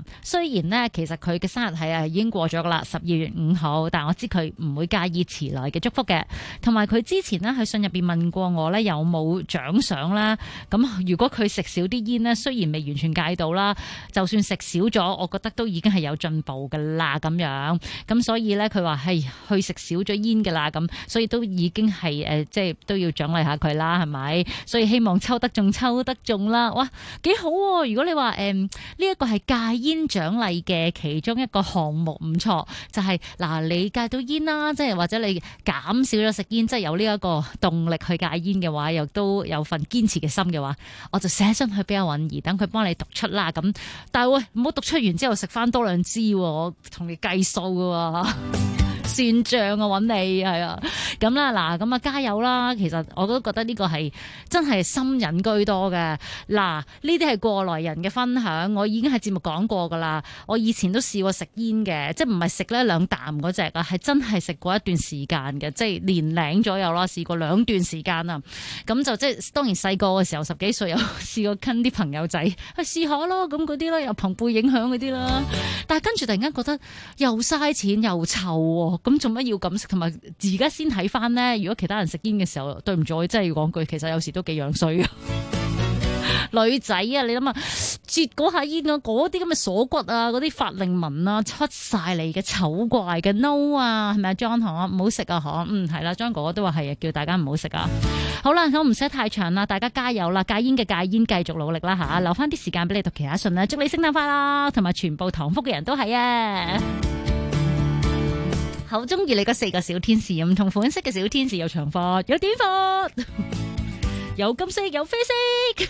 雖然呢，其實佢嘅生日係已經過咗噶啦，12月5號，但我知佢唔會介意遲來嘅祝福嘅。同埋佢之前呢，喺信入邊問過我呢，有冇獎賞啦？咁如果佢食少啲煙呢，雖然未完全戒到啦，就算食少咗，我覺得都已經係有進步噶啦咁樣。咁所以呢，佢話係去食少咗煙噶啦，咁所以都已經係即係都要獎勵下佢啦，係咪？所以希望抽得中啦，哇，幾好喎！如果你話呢一個係戒煙獎勵嘅其中一個項目，唔錯，就係嗱，你戒到煙啦，即係或者你減少咗食煙，即係有呢一個動力去戒煙嘅話，又都有份堅持嘅心嘅話，我就寫信去俾阿允兒，等佢幫你讀出啦。咁但係喂，唔好讀出完之後食翻多2支，我同你計數噶。算賬啊，揾你係啊，咁啦嗱，咁啊加油啦！其實我都覺得呢個係真係心癮居多嘅。嗱，呢啲係過來人嘅分享，我已經喺節目講過噶啦。我以前都試過食煙嘅，即係唔係食呢2啖嗰隻啊，係真係食過一段時間嘅，即係年零左右啦，試過2段時間啊。咁就即係當然細個嘅時候10幾歲有試過跟啲朋友仔去試下咯，咁嗰啲啦，又朋輩影響嗰啲啦。但係跟住突然間覺得又嘥錢又臭喎。咁做乜要咁食？同埋而家先睇翻呢，如果其他人食煙嘅時候，對唔住，我真係要講句，其實有時都幾樣衰啊！女仔啊，你諗下，啜嗰下煙啊，嗰啲咁嘅鎖骨啊，嗰啲法令紋啊，出晒嚟嘅醜怪嘅 no 啊，係咪啊 John 嗬？唔好食啊嗬？係啦 ，John 哥哥都話係啊，叫大家唔好食啊。好啦，我唔寫太長啦，大家加油啦！戒煙嘅戒煙，繼續努力啦吓，留翻啲時間俾你讀其他信啦。祝你聖誕快樂，同埋全部唐福嘅人都係啊！好中意你嗰4個小天使，唔同款式嘅小天使，有長髮，有短髮，有金色，有啡色。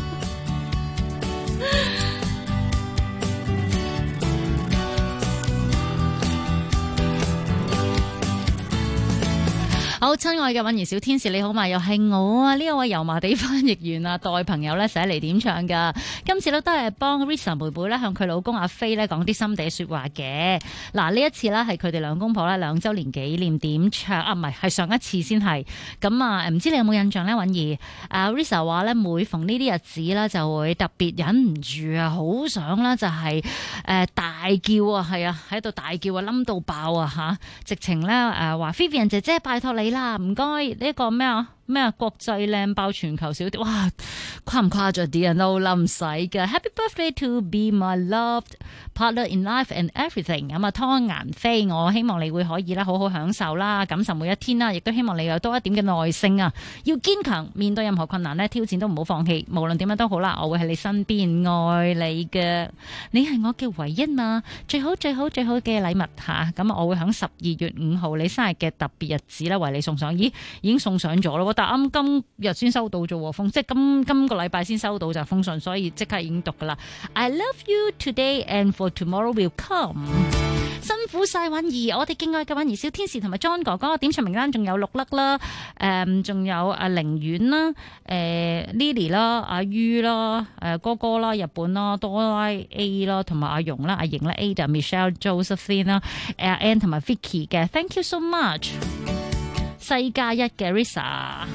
好，親愛嘅允兒小天使你好嘛？又係我啊！呢一位油麻地翻譯員啊，代朋友咧寫嚟點唱噶。今次咧都係幫 Risa 妹妹咧向佢老公阿飛咧講啲心底說話嘅。嗱，呢一次咧係佢哋兩公婆咧2週年紀念點唱啊，唔係上一次先係。咁啊，唔知你有冇印象咧？允兒Risa 話咧，每逢呢啲日子咧就會特別忍唔住啊，好想咧就係大叫啊，係啊，喺度大叫啊，冧到爆啊吓！直情咧話 Vivian 姐姐拜託你啦，唔該呢個咩啊國際靚爆全球小調，哇誇唔誇張啲啊？no 啦，唔使嘅。Happy birthday to be my loved partner in life and everything。咁啊，湯顏飛，我希望你會可以啦，好好享受啦，感受每一天啦，亦都希望你有多一點嘅耐性啊，要堅強，面對任何困難呢，挑戰都唔好放棄，無論點樣都好啦，我會喺你身邊愛你嘅，你係我嘅唯一嘛，最好嘅禮物吓。咁啊，我會喺12月5號你生日嘅特別日子咧為你送上，咦，已經送上咗咯。但啱今日先收到啫，封即係今個禮拜先收到就封信，所以即刻已經讀噶啦。I love you today and for tomorrow will come。辛苦晒允兒，我哋敬愛嘅允兒小天使同埋 John 哥哥，點唱名單仲有六粒啦，仲有阿凌遠啦，Lily 啦，阿于啦，哥哥啦，日本啦，多拉 A 啦，同埋阿容啦，阿瑩啦 Ada Michelle、Josephine 啦，Ann 同埋 Vicky 嘅 ，Thank you so much。世加一嘅 Risa，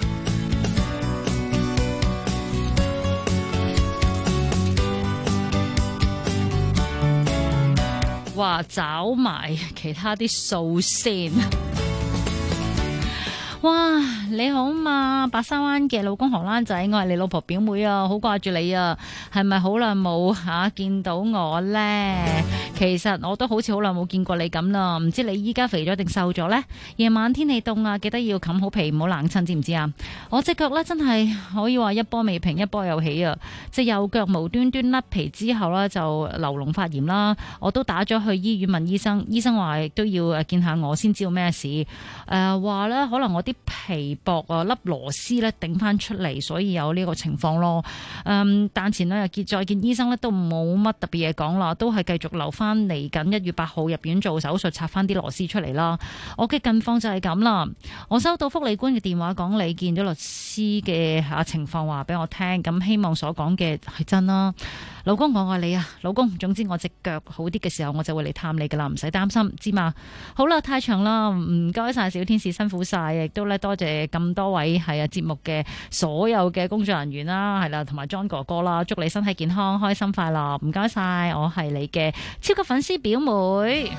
哇，找埋其他啲數先。哇，你好嘛，白沙灣嘅老公荷蘭仔，我係你老婆表妹啊，好掛住你啊，係咪好耐冇見到我呢？其實我都好似好耐冇見過你咁啦，唔知你依家肥咗定瘦咗呢？夜晚天氣凍啊，記得要冚好被，唔好冷親，知唔知啊？我隻腳呢，真係可以話一波未平一波又起啊！隻右腳無端端甩皮之後呢，就流膿發炎啦，我都打咗去醫院問醫生，醫生話亦都要見下我先知道咩事，話呢，可能我啲皮薄啊，粒螺絲咧頂翻出嚟，所以有呢個情況咯。但前兩日再見醫生咧，都冇乜特別嘢講啦，都係繼續留翻嚟緊1月8號入院做手術，拆翻啲螺絲出嚟啦。我嘅近況就係咁啦。我收到福利官嘅電話講你見咗律師嘅情況，話俾我聽，咁希望所講嘅係真啦。老公，我愛你啊，老公。總之我隻腳好啲嘅時候，我就會嚟探你噶啦，唔使擔心，知嘛？好啦，太長啦，唔該晒小天使，辛苦晒，亦都咧多謝咁多位係啊節目嘅所有嘅工作人員啦，係啦，同埋 John 哥哥啦，祝你身體健康，開心快樂，唔該晒，我係你嘅超級粉絲表妹。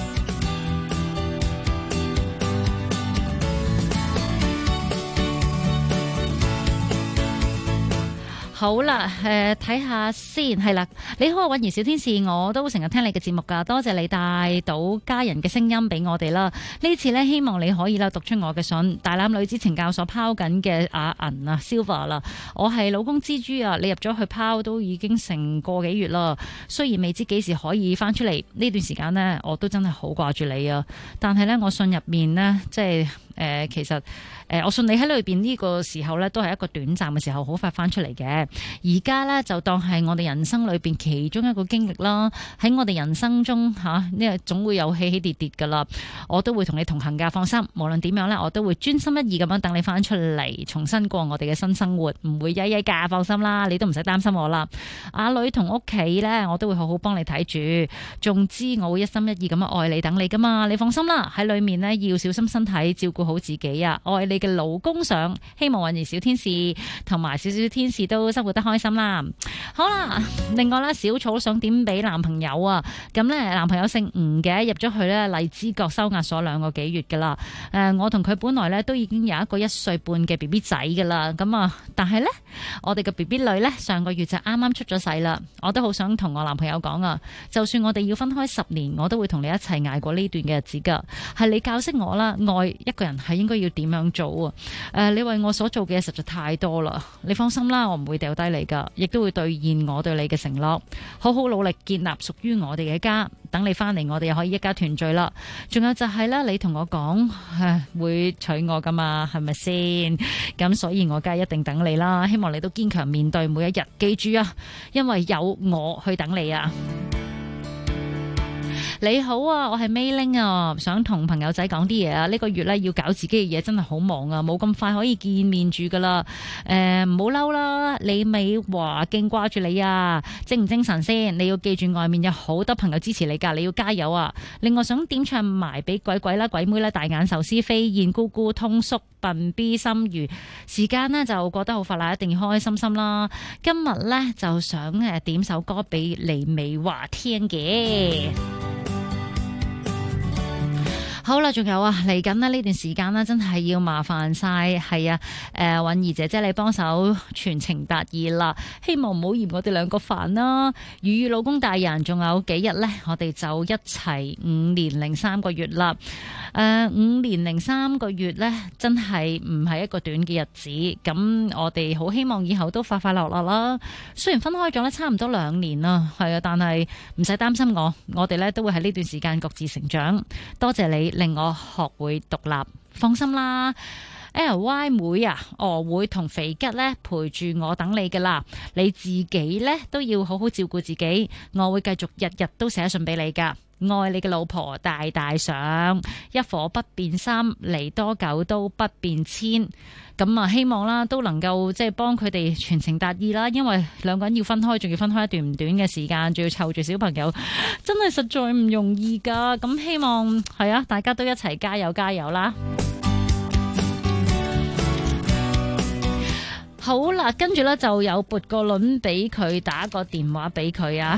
好啦，睇下先，係啦，你好啊，韻兒小天使，我都成日聽你嘅節目噶，多謝你帶到家人嘅聲音俾我哋啦。呢次呢，希望你可以啦讀出我嘅信。大欖女子懲教所拋緊嘅阿銀啊 Silver 啦，我係老公蜘蛛啊，你入咗去拋都已經成個幾月啦，雖然未知幾時可以翻出嚟，呢段時間呢，我都真係好掛住你啊。但係呢，我信入面呢，即係其實我信你喺裏邊呢個時候呢，都係一個短暫嘅時候，好快翻出嚟嘅。而家呢，就當係我哋人生裏邊其中一個經歷啦。喺我哋人生中呢個總會有起起跌跌噶啦，我都會同你同行噶，放心。無論點樣呢，我都會專心一意咁樣等你翻出嚟，重新過我哋嘅新生活，唔會曳曳噶，放心啦，你都唔使擔心我啦。阿女同屋企呢，我都會好好幫你睇住，仲知我會一心一意咁樣愛你等你噶嘛，你放心啦。喺裏面呢，要小心身體，照顧好自己啊！愛你嘅老公上，希望韻兒小天使同埋小小天使都生活得開心啦。好啦，另外咧，小草想點俾男朋友啊？咁呢，男朋友姓吳嘅，入咗去呢荔枝角收押所2個幾月噶啦。我同佢本來呢都已經有一個1歲半嘅 BB 仔噶啦。咁啊，但係呢，我哋嘅 BB 女呢，上個月就啱啱出咗世啦。我都好想同我男朋友講啊，就算我哋要分開10年，我都會同你一齊捱過呢段嘅日子噶。係你教識我啦，愛一個人係應該要點樣做啊？你為我所做嘅嘢實在太多啦。你放心啦，我唔會掉低你噶，亦都會兌現我對你嘅承諾，好好努力建立屬於我哋嘅家。等你翻嚟，我哋又可以一家團聚啦。仲有就係啦，你同我講會娶我噶嘛，係咪先？咁所以我梗係一定等你啦。希望你都堅強面對每一日，記住啊，因為有我去等你啊。你好啊，我係 Mayling 啊，想同朋友仔講啲嘢啊。呢個月呢，要搞自己嘅嘢，真係好忙啊，冇咁快可以見面住噶啦。唔好嬲啦，李美華勁掛住你啊，精唔精神先？你要記住，外面有好多朋友支持你噶，你要加油啊！另外想點唱埋俾鬼鬼啦、鬼妹啦、大眼壽司、飛燕姑姑、通叔、笨 B 心如。時間呢，就過得好快啦，一定要開開心心啦。今日呢，就想點首歌俾李美華聽嘅。好啦，仲有啊，嚟緊呢段時間呢，真係要麻煩晒，係啊，韻兒姐姐你幫手傳情達意啦，希望唔好嫌我哋2個煩啦。與老公大人仲有幾日呢，我哋就一齊5年零3個月啦。5年零3個月呢，真係唔係一個短嘅日子。咁我哋好希望以後都快快樂樂啦。雖然分開咗呢，差唔多2年啦，係啊，但係唔使擔心我哋呢都會喺呢段時間各自成長。多謝你令我學會獨立，放心啦。LY 妹啊，我會同肥吉呢陪住我等你㗎啦。你自己呢都要好好照顧自己，我會繼續日日都寫信俾你㗎。愛你嘅老婆大大上，一顆不變心，離多久都不變遷。咁啊，希望啦都能夠即係幫佢哋傳情達意啦，因為2個人要分開，仲要分開一段唔短嘅時間，仲要湊住小朋友，真係實在唔容易噶。咁希望係啊，大家都一齊加油加油啦！好啦，跟住呢就有撥個輪俾佢，打個電話俾佢啊！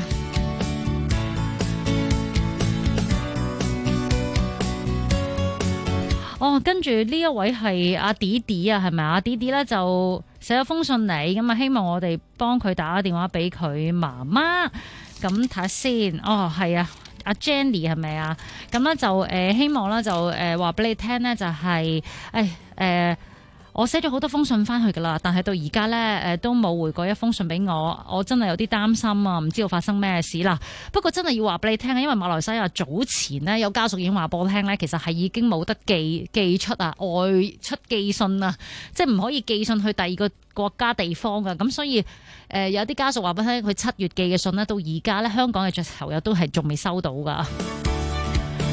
跟住呢一位係阿弟弟啊，係咪啊？弟弟呢就寫咗封信嚟，咁啊希望我哋幫佢打電話俾佢媽媽。咁睇下先，係啊，阿 Jenny 係咪啊？咁呢就希望呢就話俾你聽呢，就係我寫咗好多封信翻去噶啦，但係到而家呢，都冇回過一封信俾我，我真係有啲擔心啊，唔知道發生咩事啦。不過真係要話俾你聽啊，因為馬來西亞早前呢，有家屬已經話俾我聽呢，其實係已經冇得寄出啊，外出寄信啊，即係唔可以寄信去第2個國家地方噶。咁所以有啲家屬話俾我聽，佢7月寄嘅信呢，到而家呢，香港嘅頭又都係仲未收到噶。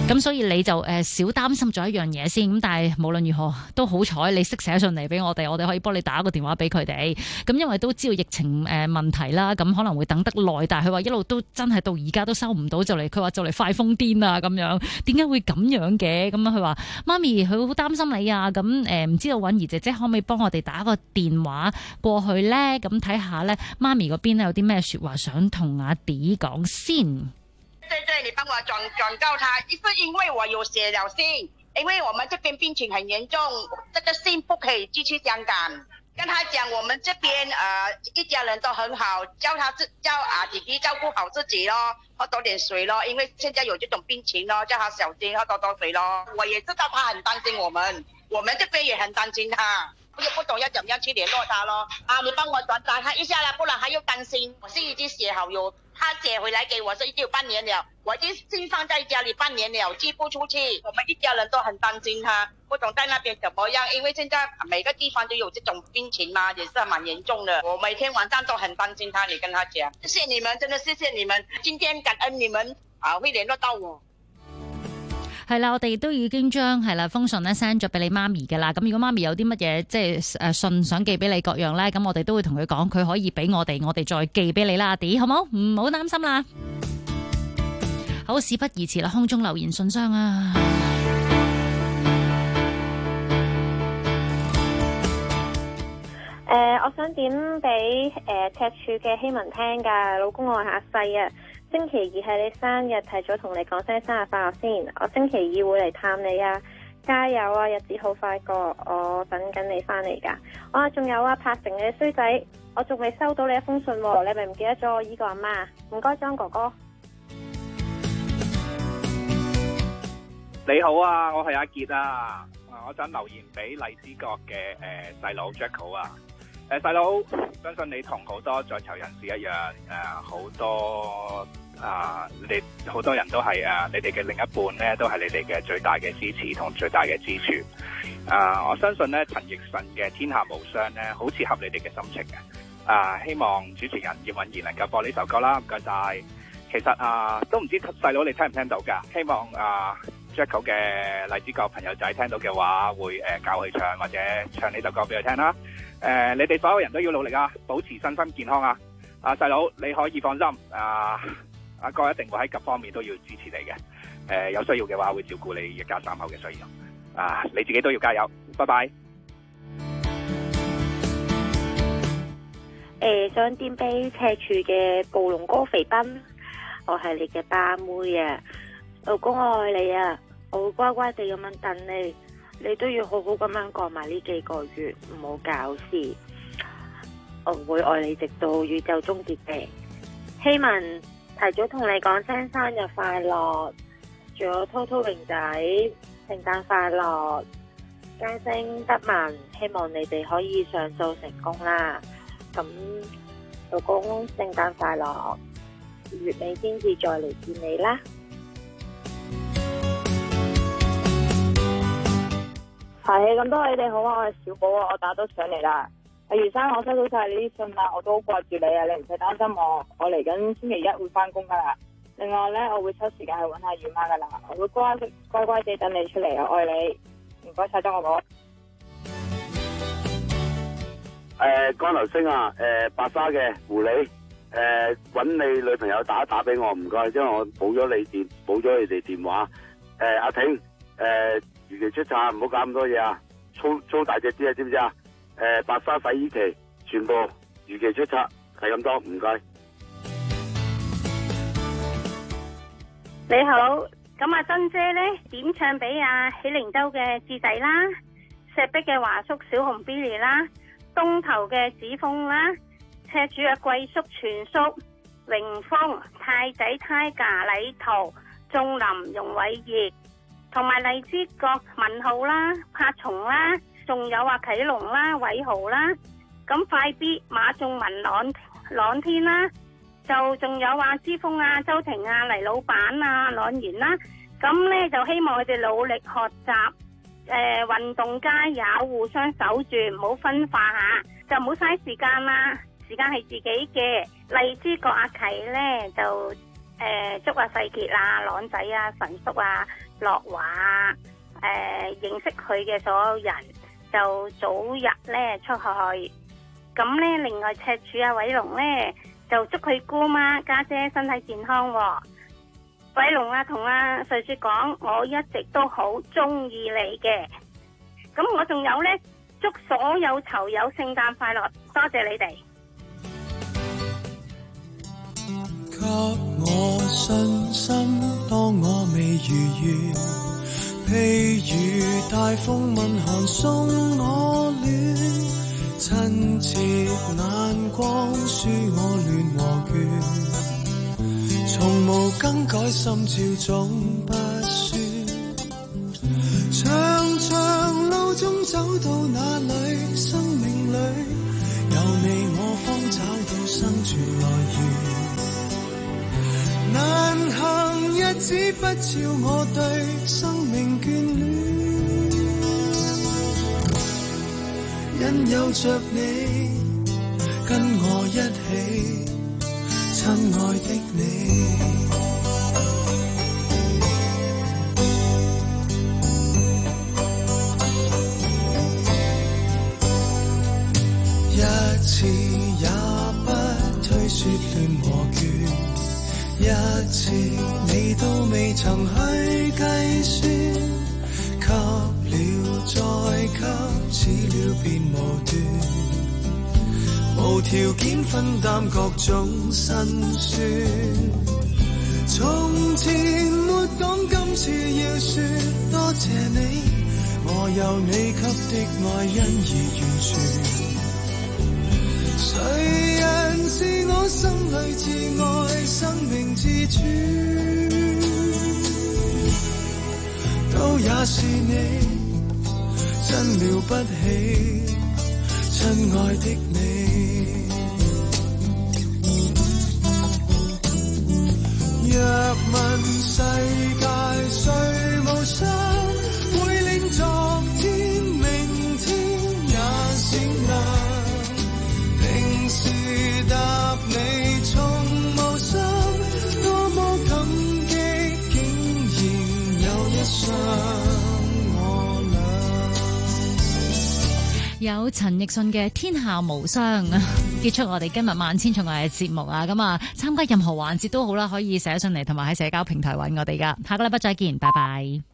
咁所以你就少擔心咗一樣嘢先，咁但係無論如何都好彩，你識寫信嚟俾我哋可以幫你打個電話俾佢哋。咁因為都知道疫情問題啦，咁可能會等得耐，但係佢話一路都真係到而家都收唔到，佢話就嚟快瘋癲啊咁樣，點解會咁樣嘅？咁佢話媽咪佢好擔心你啊，咁唔知道允兒姐姐可唔可以幫我哋打個電話過去咧？咁睇下咧，媽咪嗰邊有啲咩說話想同阿 D 講先。 对，你帮我转告他，是因为我有写了信，因为我们这边病情很严重，这个信不可以寄去香港。跟他讲，我们这边一家人都很好，叫弟弟照顾好自己咯，喝多点水咯，因为现在有这种病情咯，叫他小心喝多水咯。我也知道他很担心我们这边也很担心他。不懂要怎么样去联络他咯。你帮我转达他一下啦，不然他又担心。我信已经写好，他姐回来给我是已经有半年了，我已经信放在家里半年了，寄不出去。我们一家人都很担心他，不懂在那边怎么样，因为现在每个地方都有这种病情嘛，也是蛮严重的。我每天晚上都很担心他，你跟他讲，谢谢你们，真的谢謝你們，今天感恩你們會聯絡到我。 係啦，我哋都已經將封信咧 send 咗俾你媽咪嘅啦。咁如果媽咪有啲乜嘢即係信想寄俾你各樣咧，咁我哋都會同佢講，佢可以俾我哋再寄俾你啦，阿 D 好冇？唔好擔心啦。好，事不宜遲啦，空中留言信箱啊！ 我想點俾赤柱嘅希文聽㗎，老公我係阿細啊。星期二係你生日，提早同你講聲生日快樂先。我星期二會嚟探你啊，加油啊，日子好快過，我等緊你翻嚟㗎。仲有啊，柏成你衰仔，我仲未收到你一封信喎，你咪唔記得咗我依個阿媽？唔該，張哥哥。 你好啊，我係阿傑啊，我想留言俾荔枝角嘅細佬 Jacko 啊。細佬，相信你同好多在囚人士一樣，好多你哋好多人都係你哋嘅另一半咧，都係你哋嘅最大嘅支持同最大嘅支柱。我相信咧，陳奕迅嘅《天下無雙》咧，好切合你哋嘅心情嘅。希望主持人葉韻儀能夠播呢首歌啦，唔該晒。其實都唔知細佬你聽唔聽到㗎？希望Jacko 嘅荔枝角朋友仔聽到嘅話，會教佢唱或者唱呢首歌俾佢聽啦。你哋所有人都要努力啊，保持身心健康啊！細佬你可以放心，阿哥一定會喺各方面都要支持你嘅。有需要嘅話會照顧你一家三口嘅需要。你自己都要加油，拜拜。 想點俾赤柱嘅暴龍哥肥斌，我係你嘅爸妹啊！老公我愛你啊，我會乖乖地咁樣等你，你都要好好咁樣過埋呢幾個月，唔好搞事。我會愛你直到宇宙終結嘅。希文提早同你講聲生日快樂，仲有濤濤榮仔聖誕快樂，佳星德文，希望你哋可以上訴成功啦。咁老公聖誕快樂，月尾先至再嚟見你啦。 係咁多位你哋好啊，我係小寶啊，我打咗上嚟啦。余生，我收到晒你啲信啦，我都好掛住你啊，你唔使擔心我嚟緊星期一會翻工噶啦。另外咧，我會抽時間去搵下姨媽噶啦，我會乖乖地等你出嚟啊，愛你，唔該晒張我寶。 江流星啊，白沙嘅狐狸，搵你女朋友打俾我，唔該，因為我補咗你哋電話。阿挺，如期出冊，唔好搞咁多嘢啊，粗大隻啲啊，知唔知啊？白沙洗衣旗全部如期出冊，係咁多，唔該。 你好，咁阿珍姐呢點唱俾阿喜靈洲嘅智仔啦，石壁嘅華叔小紅 Billy 啦，東頭嘅子峰啦，赤柱嘅貴叔全叔榮豐太仔胎架禮圖仲林容偉業，同埋荔枝角文浩啦、柏松啦，仲有阿啟龍啦、偉豪啦，咁快啲馬仲文朗天啦，就仲有阿之峰啊、周婷啊、黎老闆啊、朗然啦，咁呢就希望佢哋努力學習，運動加油，互相守住，唔好分化下，就唔好嘥時間啦，時間係自己嘅。荔枝角阿啟呢就祝阿世傑啊、朗仔啊、神叔啊、樂華啊，認識佢嘅所有人就早日咧出去。咁咧，另外赤柱阿偉龍咧就祝佢姑媽家姐身體健康喎。偉龍啊，同阿瑞雪講，我一直都好中意你嘅。咁我仲有咧，祝所有囚友聖誕快樂，多謝你哋。 給我信心，當我未如願，譬如大風問寒送我暖，親切眼光輸我亂和倦，從無更改心照總不算，長長路中走到哪裏，生命裏有你我方找到生存來源，難行日子不照我對生命眷戀，因有着你跟我一起，親愛的你。一次也不推說亂和倦，一次你都未曾去計算，給了再給，始了便無端，無條件分擔各種辛酸。從前沒講，今次要說多謝你，我有你給的愛因而完全。誰人是我心裏至愛生命之主，都也是你，真了不起，親愛的你。若問世界誰無心，會令昨天明天也閃亮，平時答你從無心，多麼感激，竟然有一雙我倆。 有陳奕迅嘅《天下無雙》結束我哋今日萬千寵愛嘅節目啊！咁啊，參加任何環節都好啦，可以寫信嚟同埋喺社交平台揾我哋噶。下個禮拜再見，拜拜。